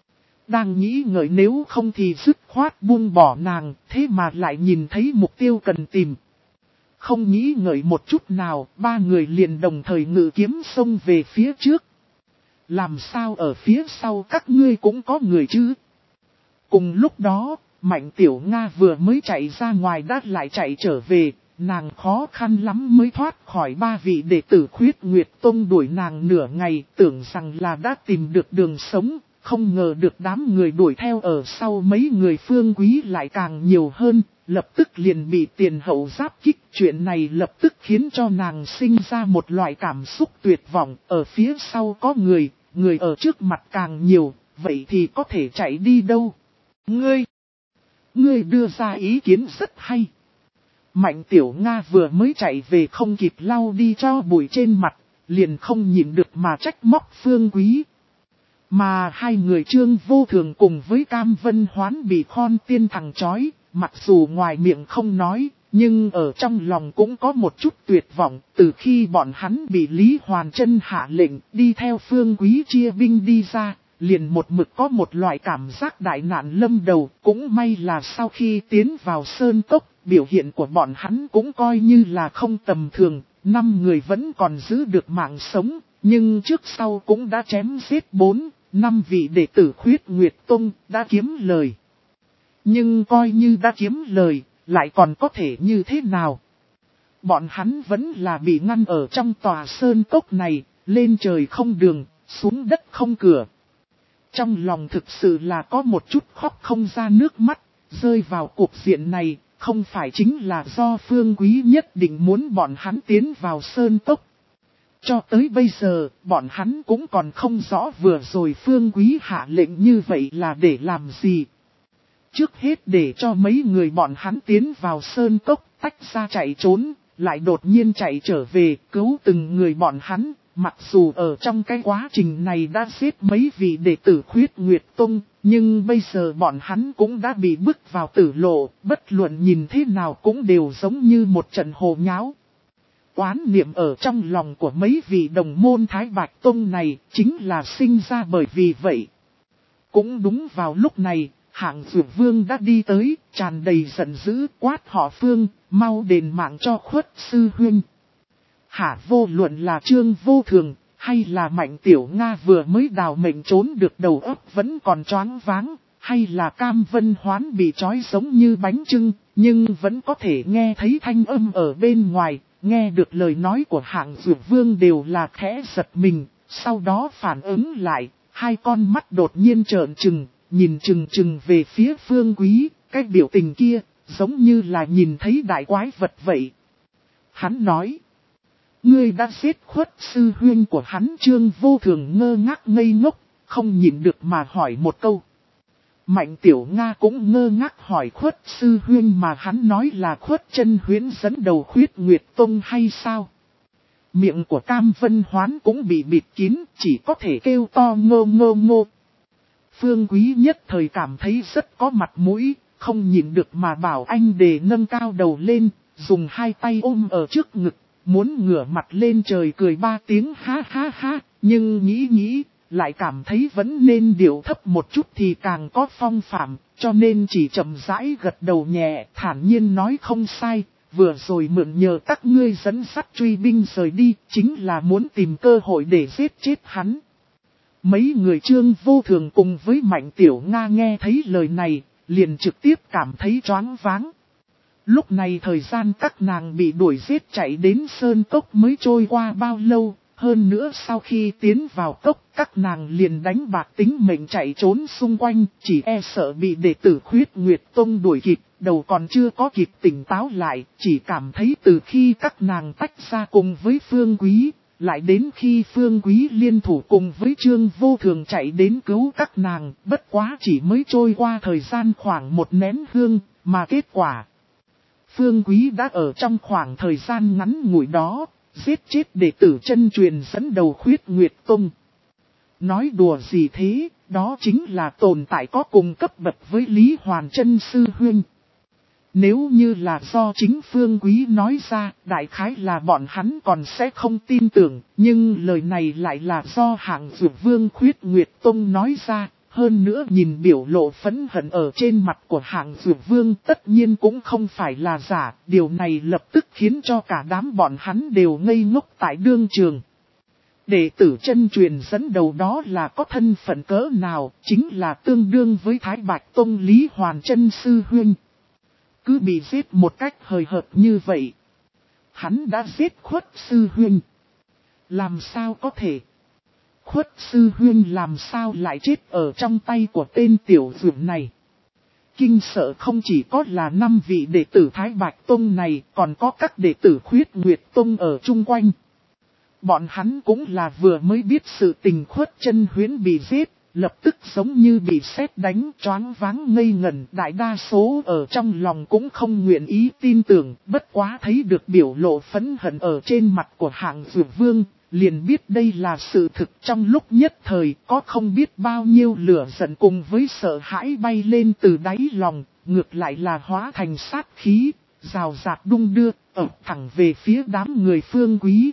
Đang nghĩ ngợi nếu không thì dứt khoát buông bỏ nàng, thế mà lại nhìn thấy mục tiêu cần tìm. Không nghĩ ngợi một chút nào, ba người liền đồng thời ngự kiếm xông về phía trước. Làm sao ở phía sau các ngươi cũng có người chứ? Cùng lúc đó, Mạnh Tiểu Nga vừa mới chạy ra ngoài đã lại chạy trở về, nàng khó khăn lắm mới thoát khỏi ba vị đệ tử Khuyết Nguyệt Tông đuổi nàng nửa ngày, tưởng rằng là đã tìm được đường sống, không ngờ được đám người đuổi theo ở sau mấy người Phương Quý lại càng nhiều hơn, lập tức liền bị tiền hậu giáp kích. Chuyện này lập tức khiến cho nàng sinh ra một loại cảm xúc tuyệt vọng, ở phía sau có người, người ở trước mặt càng nhiều, vậy thì có thể chạy đi đâu? Ngươi! Ngươi đưa ra ý kiến rất hay. Mạnh Tiểu Nga vừa mới chạy về không kịp lau đi cho bụi trên mặt, liền không nhịn được mà trách móc Phương Quý. Mà hai người Trương Vô Thường cùng với Cam Vân Hoán bị Khôn Tiên thằng chói, mặc dù ngoài miệng không nói, nhưng ở trong lòng cũng có một chút tuyệt vọng. Từ khi bọn hắn bị Lý Hoàn Trân hạ lệnh đi theo Phương Quý chia binh đi ra, liền một mực có một loại cảm giác đại nạn lâm đầu. Cũng may là sau khi tiến vào sơn cốc, biểu hiện của bọn hắn cũng coi như là không tầm thường. Năm người vẫn còn giữ được mạng sống, nhưng trước sau cũng đã chém giết bốn, năm vị đệ tử Khuyết Nguyệt Tông đã kiếm lời. Nhưng coi như đã kiếm lời, lại còn có thể như thế nào? Bọn hắn vẫn là bị ngăn ở trong tòa sơn cốc này, lên trời không đường, xuống đất không cửa. Trong lòng thực sự là có một chút khóc không ra nước mắt, rơi vào cuộc diện này, không phải chính là do Phương Quý nhất định muốn bọn hắn tiến vào sơn cốc. Cho tới bây giờ, bọn hắn cũng còn không rõ vừa rồi Phương Quý hạ lệnh như vậy là để làm gì. Trước hết để cho mấy người bọn hắn tiến vào sơn cốc, tách ra chạy trốn, lại đột nhiên chạy trở về, cứu từng người bọn hắn. Mặc dù ở trong cái quá trình này đã giết mấy vị đệ tử Khuyết Nguyệt Tông, nhưng bây giờ bọn hắn cũng đã bị bức vào tử lộ, bất luận nhìn thế nào cũng đều giống như một trận hồ nháo. Oán niệm ở trong lòng của mấy vị đồng môn Thái Bạch Tông này chính là sinh ra bởi vì vậy. Cũng đúng vào lúc này, Hạng Dược Vương đã đi tới, tràn đầy giận dữ quát họ Phương, mau đền mạng cho Khuất sư huynh. Hả, vô luận là Trương Vô Thường, hay là Mạnh Tiểu Nga vừa mới đào mệnh trốn được đầu óc vẫn còn choáng váng, hay là Cam Vân Hoán bị trói giống như bánh chưng, nhưng vẫn có thể nghe thấy thanh âm ở bên ngoài, nghe được lời nói của Hạng Dược Vương đều là khẽ giật mình, sau đó phản ứng lại, hai con mắt đột nhiên trợn trừng, nhìn trừng trừng về phía Phương Quý, cái biểu tình kia, giống như là nhìn thấy đại quái vật vậy. Hắn nói, ngươi đã giết Khuất sư huynh của hắn. Trương Vô Thường ngơ ngác ngây ngốc, không nhịn được mà hỏi một câu. Mạnh Tiểu Nga cũng ngơ ngác hỏi Khuất sư huynh mà hắn nói là Khuất Chân Huyễn dẫn đầu Khuyết Nguyệt Tông hay sao? Miệng của Cam Vân Hoán cũng bị bịt kín, chỉ có thể kêu to ngô ngô ngô. Phương Quý nhất thời cảm thấy rất có mặt mũi, không nhịn được mà bảo anh để nâng cao đầu lên, dùng hai tay ôm ở trước ngực, muốn ngửa mặt lên trời cười ba tiếng ha ha ha, nhưng nghĩ nghĩ, lại cảm thấy vẫn nên điệu thấp một chút thì càng có phong phạm, cho nên chỉ chậm rãi gật đầu nhẹ, thản nhiên nói không sai, vừa rồi mượn nhờ các ngươi dẫn sắt truy binh rời đi, chính là muốn tìm cơ hội để giết chết hắn. Mấy người Trương Vô Thường cùng với Mạnh Tiểu Nga nghe thấy lời này, liền trực tiếp cảm thấy choáng váng. Lúc này thời gian các nàng bị đuổi giết chạy đến sơn cốc mới trôi qua bao lâu, hơn nữa sau khi tiến vào cốc các nàng liền đánh bạc tính mệnh chạy trốn xung quanh, chỉ e sợ bị đệ tử Khuyết Nguyệt Tông đuổi kịp, đầu còn chưa có kịp tỉnh táo lại, chỉ cảm thấy từ khi các nàng tách ra cùng với Phương Quý, lại đến khi Phương Quý liên thủ cùng với Trương Vô Thường chạy đến cứu các nàng, bất quá chỉ mới trôi qua thời gian khoảng một nén hương, mà kết quả Phương Quý đã ở trong khoảng thời gian ngắn ngủi đó, giết chết đệ tử chân truyền dẫn đầu Khuyết Nguyệt Tông. Nói đùa gì thế, đó chính là tồn tại có cùng cấp bậc với Lý Hoàn Trân sư huynh. Nếu như là do chính Phương Quý nói ra, đại khái là bọn hắn còn sẽ không tin tưởng, nhưng lời này lại là do Hạng Dược Vương Khuyết Nguyệt Tông nói ra. Hơn nữa nhìn biểu lộ phẫn hận ở trên mặt của Hạng Dược Vương tất nhiên cũng không phải là giả, điều này lập tức khiến cho cả đám bọn hắn đều ngây ngốc tại đương trường. Đệ tử chân truyền dẫn đầu đó là có thân phận cỡ nào, chính là tương đương với Thái Bạch Tông Lý Hoàn Chân sư huynh. Cứ bị giết một cách hời hợt như vậy. Hắn đã giết Khuất sư huynh. Làm sao có thể? Khuất sư huynh làm sao lại chết ở trong tay của tên tiểu dược này? Kinh sợ không chỉ có là năm vị đệ tử Thái Bạch Tông này, còn có các đệ tử Khuyết Nguyệt Tông ở chung quanh. Bọn hắn cũng là vừa mới biết sự tình Khuất Chân Huyễn bị giết, lập tức giống như bị sét đánh, choáng váng ngây ngẩn. Đại đa số ở trong lòng cũng không nguyện ý tin tưởng, bất quá thấy được biểu lộ phẫn hận ở trên mặt của Hạng Dược Vương, liền biết đây là sự thực. Trong lúc nhất thời có không biết bao nhiêu lửa giận cùng với sợ hãi bay lên từ đáy lòng, ngược lại là hóa thành sát khí, rào rạt đung đưa, ập thẳng về phía đám người Phương Quý.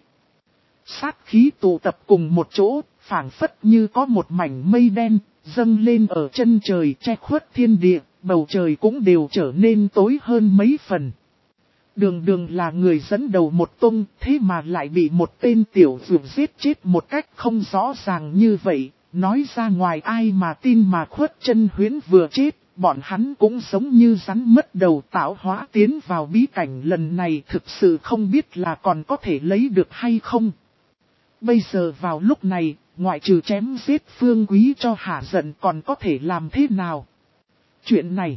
Sát khí tụ tập cùng một chỗ, phảng phất như có một mảnh mây đen, dâng lên ở chân trời che khuất thiên địa, bầu trời cũng đều trở nên tối hơn mấy phần. Đường đường là người dẫn đầu một tông, thế mà lại bị một tên tiểu dược giết chết một cách không rõ ràng như vậy, nói ra ngoài ai mà tin mà Khuất Chân Huyễn vừa chết, bọn hắn cũng giống như rắn mất đầu tạo hóa tiến vào bí cảnh lần này thực sự không biết là còn có thể lấy được hay không. Bây giờ vào lúc này, ngoại trừ chém giết Phương Quý cho hả giận còn có thể làm thế nào? Chuyện này,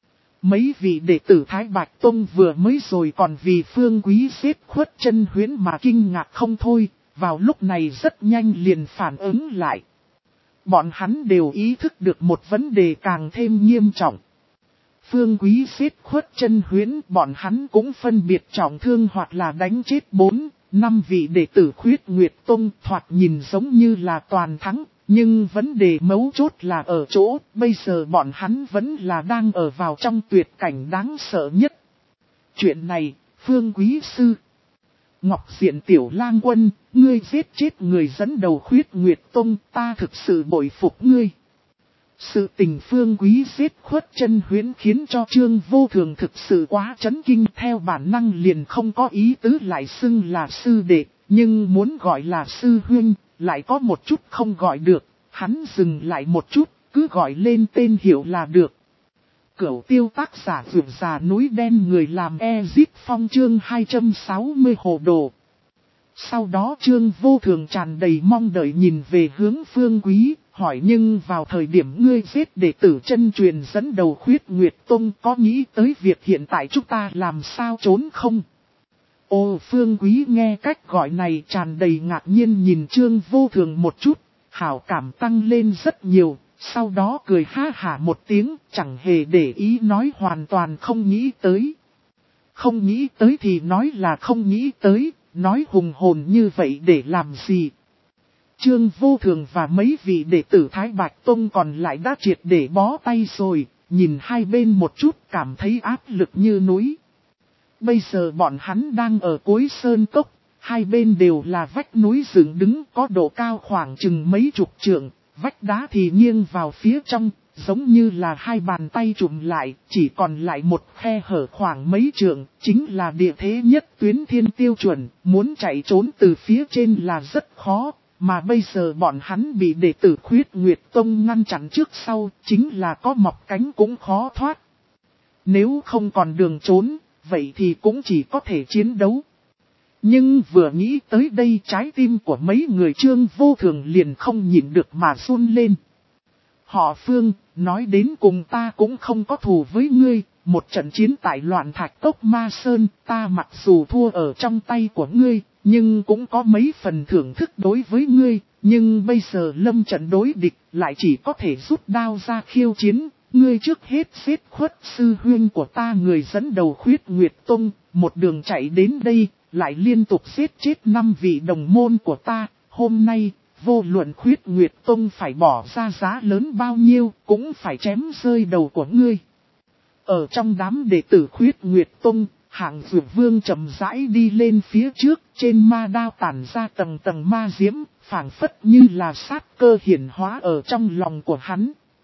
mấy vị đệ tử Thái Bạch Tông vừa mới rồi còn vì Phương Quý giết Khuất Chân Huyễn mà kinh ngạc không thôi, vào lúc này rất nhanh liền phản ứng lại. Bọn hắn đều ý thức được một vấn đề càng thêm nghiêm trọng. Phương Quý giết Khuất Chân Huyễn, bọn hắn cũng phân biệt trọng thương hoặc là đánh chết bốn, năm vị đệ tử Khuyết Nguyệt Tông thoạt nhìn giống như là toàn thắng, nhưng vấn đề mấu chốt là ở chỗ, bây giờ bọn hắn vẫn là đang ở vào trong tuyệt cảnh đáng sợ nhất. Chuyện này, Phương Quý Sư, Ngọc Diện Tiểu Lang Quân, ngươi giết chết người dẫn đầu Khuyết Nguyệt Tông, ta thực sự bội phục ngươi. Sự tình Phương Quý giết Khuất Chân Huyễn khiến cho Trương Vô Thường thực sự quá chấn kinh, theo bản năng liền không có ý tứ lại xưng là sư đệ, nhưng muốn gọi là sư huynh, lại có một chút không gọi được, hắn dừng lại một chút, cứ gọi lên tên hiệu là được. Cửu Tiêu tác giả Vượt Già Núi Đen người làm Ezip Phong chương hai trăm sáu mươi hồ đồ. Sau đó Trương Vô Thường tràn đầy mong đợi nhìn về hướng Phương Quý, hỏi nhưng vào thời điểm ngươi giết đệ tử chân truyền dẫn đầu Khuyết Nguyệt Tông có nghĩ tới việc hiện tại chúng ta làm sao trốn không? Ô Phương Quý nghe cách gọi này tràn đầy ngạc nhiên nhìn Trương Vô Thường một chút, hảo cảm tăng lên rất nhiều, sau đó cười ha hả một tiếng, chẳng hề để ý nói hoàn toàn không nghĩ tới. Không nghĩ tới thì nói là không nghĩ tới, nói hùng hồn như vậy để làm gì? Trương Vô Thường và mấy vị đệ tử Thái Bạch Tông còn lại đã triệt để bó tay rồi, nhìn hai bên một chút cảm thấy áp lực như núi. Bây giờ bọn hắn đang ở cuối sơn cốc, hai bên đều là vách núi dựng đứng có độ cao khoảng chừng mấy chục trượng, vách đá thì nghiêng vào phía trong, giống như là hai bàn tay trụm lại, chỉ còn lại một khe hở khoảng mấy trượng, chính là địa thế nhất tuyến thiên tiêu chuẩn, muốn chạy trốn từ phía trên là rất khó. Mà bây giờ bọn hắn bị đệ tử Khuyết Nguyệt Tông ngăn chặn trước sau, chính là có mọc cánh cũng khó thoát. Nếu không còn đường trốn, vậy thì cũng chỉ có thể chiến đấu. Nhưng vừa nghĩ tới đây trái tim của mấy người Trương Vô Thường liền không nhịn được mà run lên. Họ Phương, nói đến cùng ta cũng không có thù với ngươi, một trận chiến tại loạn thạch cốc Ma Sơn, ta mặc dù thua ở trong tay của ngươi, nhưng cũng có mấy phần thưởng thức đối với ngươi, nhưng bây giờ lâm trận đối địch, lại chỉ có thể rút đao ra khiêu chiến, ngươi trước hết giết Khuất sư huynh của ta người dẫn đầu Khuyết Nguyệt Tông, một đường chạy đến đây, lại liên tục giết chết năm vị đồng môn của ta, hôm nay, vô luận Khuyết Nguyệt Tông phải bỏ ra giá lớn bao nhiêu, cũng phải chém rơi đầu của ngươi. Ở trong đám đệ tử Khuyết Nguyệt Tông, Hạng Dược Vương chậm rãi đi lên phía trước, trên ma đao tản ra tầng tầng ma diễm, phảng phất như là sát cơ hiển hóa ở trong lòng của hắn.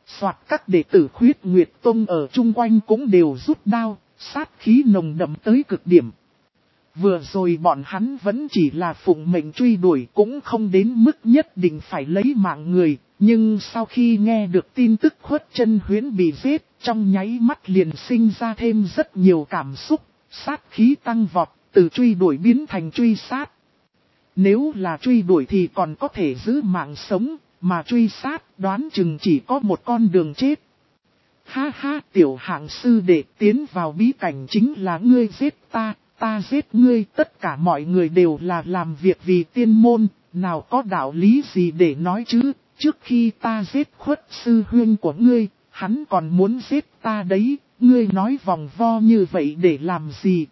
Soạt các đệ tử Khuyết Nguyệt Tông ở chung quanh cũng đều rút đao, sát khí nồng đậm tới cực điểm. Vừa rồi bọn hắn vẫn chỉ là phụng mệnh truy đuổi cũng không đến mức nhất định phải lấy mạng người. Nhưng sau khi nghe được tin tức Khuất Chân Huyễn bị giết, trong nháy mắt liền sinh ra thêm rất nhiều cảm xúc, sát khí tăng vọt, từ truy đuổi biến thành truy sát. Nếu là truy đuổi thì còn có thể giữ mạng sống, mà truy sát đoán chừng chỉ có một con đường chết. Ha ha, tiểu hạng sư đệ, tiến vào bí cảnh chính là ngươi giết ta, ta giết ngươi, tất cả mọi người đều là làm việc vì tiên môn, nào có đạo lý gì để nói chứ, trước khi ta giết Khuất sư huynh của ngươi, hắn còn muốn giết ta đấy, ngươi nói vòng vo như vậy để làm gì?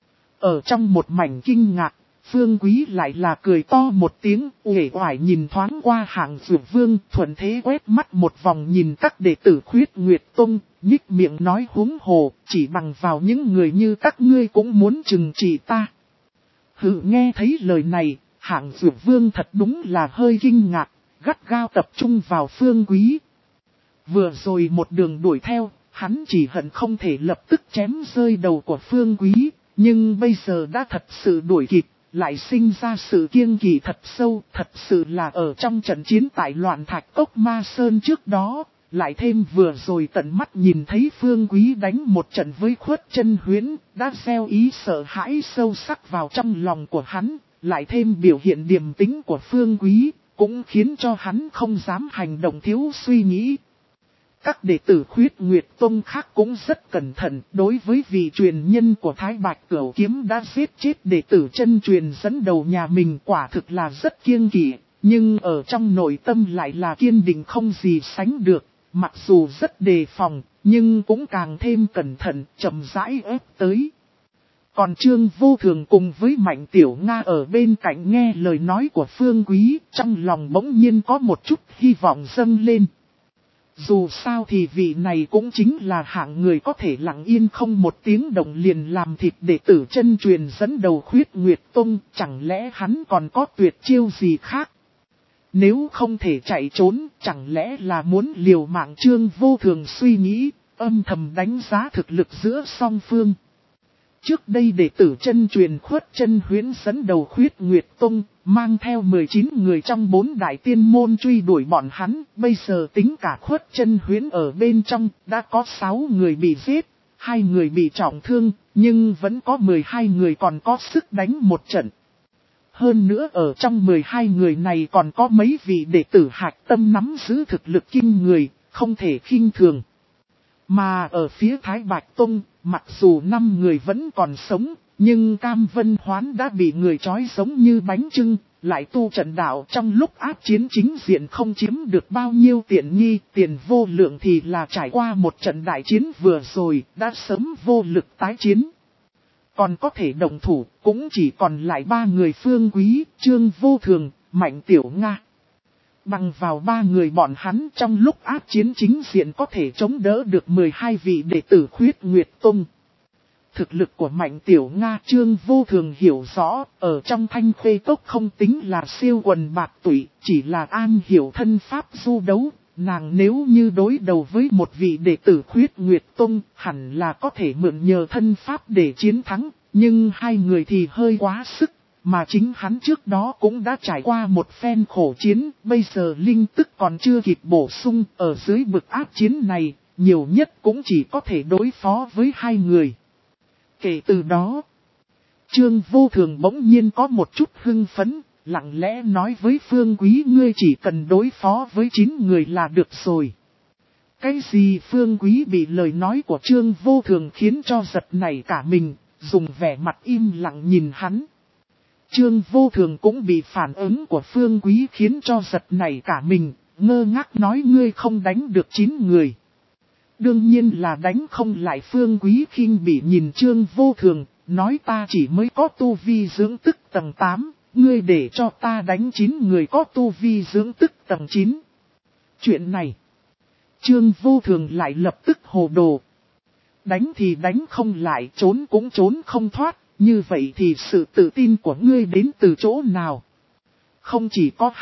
Ở trong một mảnh kinh ngạc, Phương Quý lại là cười to một tiếng, uể oải nhìn thoáng qua Hạng Dược Vương, thuận thế quét mắt một vòng nhìn các đệ tử Khuyết Nguyệt Tông, nhích miệng nói huống hồ, chỉ bằng vào những người như các ngươi cũng muốn trừng trị ta. Hừ, nghe thấy lời này, Hạng Dược Vương thật đúng là hơi kinh ngạc, gắt gao tập trung vào Phương Quý. Vừa rồi một đường đuổi theo, hắn chỉ hận không thể lập tức chém rơi đầu của Phương Quý, nhưng bây giờ đã thật sự đuổi kịp. Lại sinh ra sự kiêng kỵ thật sâu, thật sự là ở trong trận chiến tại loạn thạch cốc Ma Sơn trước đó, lại thêm vừa rồi tận mắt nhìn thấy Phương Quý đánh một trận với Khuất Chân Huyễn, đã gieo ý sợ hãi sâu sắc vào trong lòng của hắn, lại thêm biểu hiện điềm tĩnh của Phương Quý, cũng khiến cho hắn không dám hành động thiếu suy nghĩ. Các đệ tử Khuyết Nguyệt Tông khác cũng rất cẩn thận, đối với vị truyền nhân của Thái Bạch Cửu Kiếm đã giết chết đệ tử chân truyền dẫn đầu nhà mình, quả thực là rất kiêng kỵ, nhưng ở trong nội tâm lại là kiên định không gì sánh được, mặc dù rất đề phòng, nhưng cũng càng thêm cẩn thận, chậm rãi ép tới. Còn Trương Vô Thường cùng với Mạnh Tiểu Nga ở bên cạnh nghe lời nói của Phương Quý, trong lòng bỗng nhiên có một chút hy vọng dâng lên. Dù sao thì vị này cũng chính là hạng người có thể lặng yên không một tiếng động liền làm thịt đệ tử chân truyền dẫn đầu Khuyết Nguyệt Tông, chẳng lẽ hắn còn có tuyệt chiêu gì khác? Nếu không thể chạy trốn, chẳng lẽ là muốn liều mạng? Trương Vô Thường suy nghĩ, âm thầm đánh giá thực lực giữa song phương. Trước đây đệ tử chân truyền Khuất Chân Huyễn dẫn đầu Khuyết Nguyệt Tông, mang theo mười chín người trong bốn đại tiên môn truy đuổi bọn hắn, bây giờ tính cả Khuất Chân Huyễn ở bên trong, đã có sáu người bị giết, hai người bị trọng thương, nhưng vẫn có mười hai người còn có sức đánh một trận. Hơn nữa ở trong mười hai người này còn có mấy vị đệ tử hạch tâm nắm giữ thực lực kinh người, không thể khinh thường. Mà ở phía Thái Bạch Tông, mặc dù năm người vẫn còn sống, nhưng Cam Vân Hoán đã bị người trói giống như bánh chưng, lại tu trận đạo trong lúc áp chiến chính diện không chiếm được bao nhiêu tiện nghi, tiền vô lượng thì là trải qua một trận đại chiến vừa rồi, đã sớm vô lực tái chiến. Còn có thể đồng thủ, cũng chỉ còn lại ba người Phương Quý, Trương Vô Thường, Mạnh Tiểu Nga. Bằng vào ba người bọn hắn trong lúc áp chiến chính diện có thể chống đỡ được mười hai vị đệ tử Khuyết Nguyệt Tông. Thực lực của Mạnh Tiểu Nga Trương Vô Thường hiểu rõ, ở trong Thanh Khuê Cốc không tính là siêu quần bạc tụy, chỉ là an hiểu thân pháp du đấu. Nàng nếu như đối đầu với một vị đệ tử Khuyết Nguyệt Tông, hẳn là có thể mượn nhờ thân pháp để chiến thắng, nhưng hai người thì hơi quá sức. Mà chính hắn trước đó cũng đã trải qua một phen khổ chiến, bây giờ linh tức còn chưa kịp bổ sung, ở dưới bực áp chiến này, nhiều nhất cũng chỉ có thể đối phó với hai người. Kể từ đó, Trương Vô Thường bỗng nhiên có một chút hưng phấn, lặng lẽ nói với Phương Quý, ngươi chỉ cần đối phó với chín người là được rồi. Cái gì? Phương Quý bị lời nói của Trương Vô Thường khiến cho giật nảy cả mình, dùng vẻ mặt im lặng nhìn hắn. Trương Vô Thường cũng bị phản ứng của Phương Quý khiến cho giật nảy cả mình, ngơ ngác nói, ngươi không đánh được chín người. Đương nhiên là đánh không lại. Phương Quý khinh bỉ nhìn Trương Vô Thường, nói ta chỉ mới có tu vi dưỡng tức tầng tám, ngươi để cho ta đánh chín người có tu vi dưỡng tức tầng chín. Chuyện này, Trương Vô Thường lại lập tức hồ đồ. Đánh thì đánh không lại, trốn cũng trốn không thoát. Như vậy thì sự tự tin của ngươi đến từ chỗ nào? Không chỉ có hắn,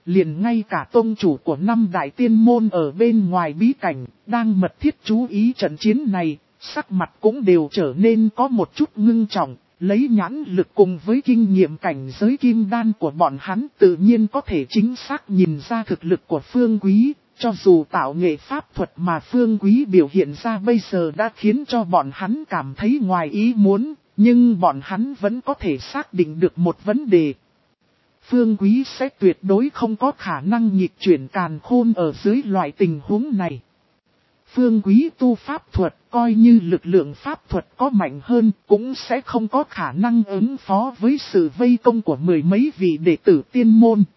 liền ngay cả tông chủ của năm đại tiên môn ở bên ngoài bí cảnh, đang mật thiết chú ý trận chiến này, sắc mặt cũng đều trở nên có một chút ngưng trọng, lấy nhãn lực cùng với kinh nghiệm cảnh giới kim đan của bọn hắn tự nhiên có thể chính xác nhìn ra thực lực của Phương Quý, cho dù tạo nghệ pháp thuật mà Phương Quý biểu hiện ra bây giờ đã khiến cho bọn hắn cảm thấy ngoài ý muốn, nhưng bọn hắn vẫn có thể xác định được một vấn đề. Phương Quý sẽ tuyệt đối không có khả năng nghịch chuyển càn khôn ở dưới loại tình huống này. Phương Quý tu pháp thuật, coi như lực lượng pháp thuật có mạnh hơn, cũng sẽ không có khả năng ứng phó với sự vây công của mười mấy vị đệ tử tiên môn.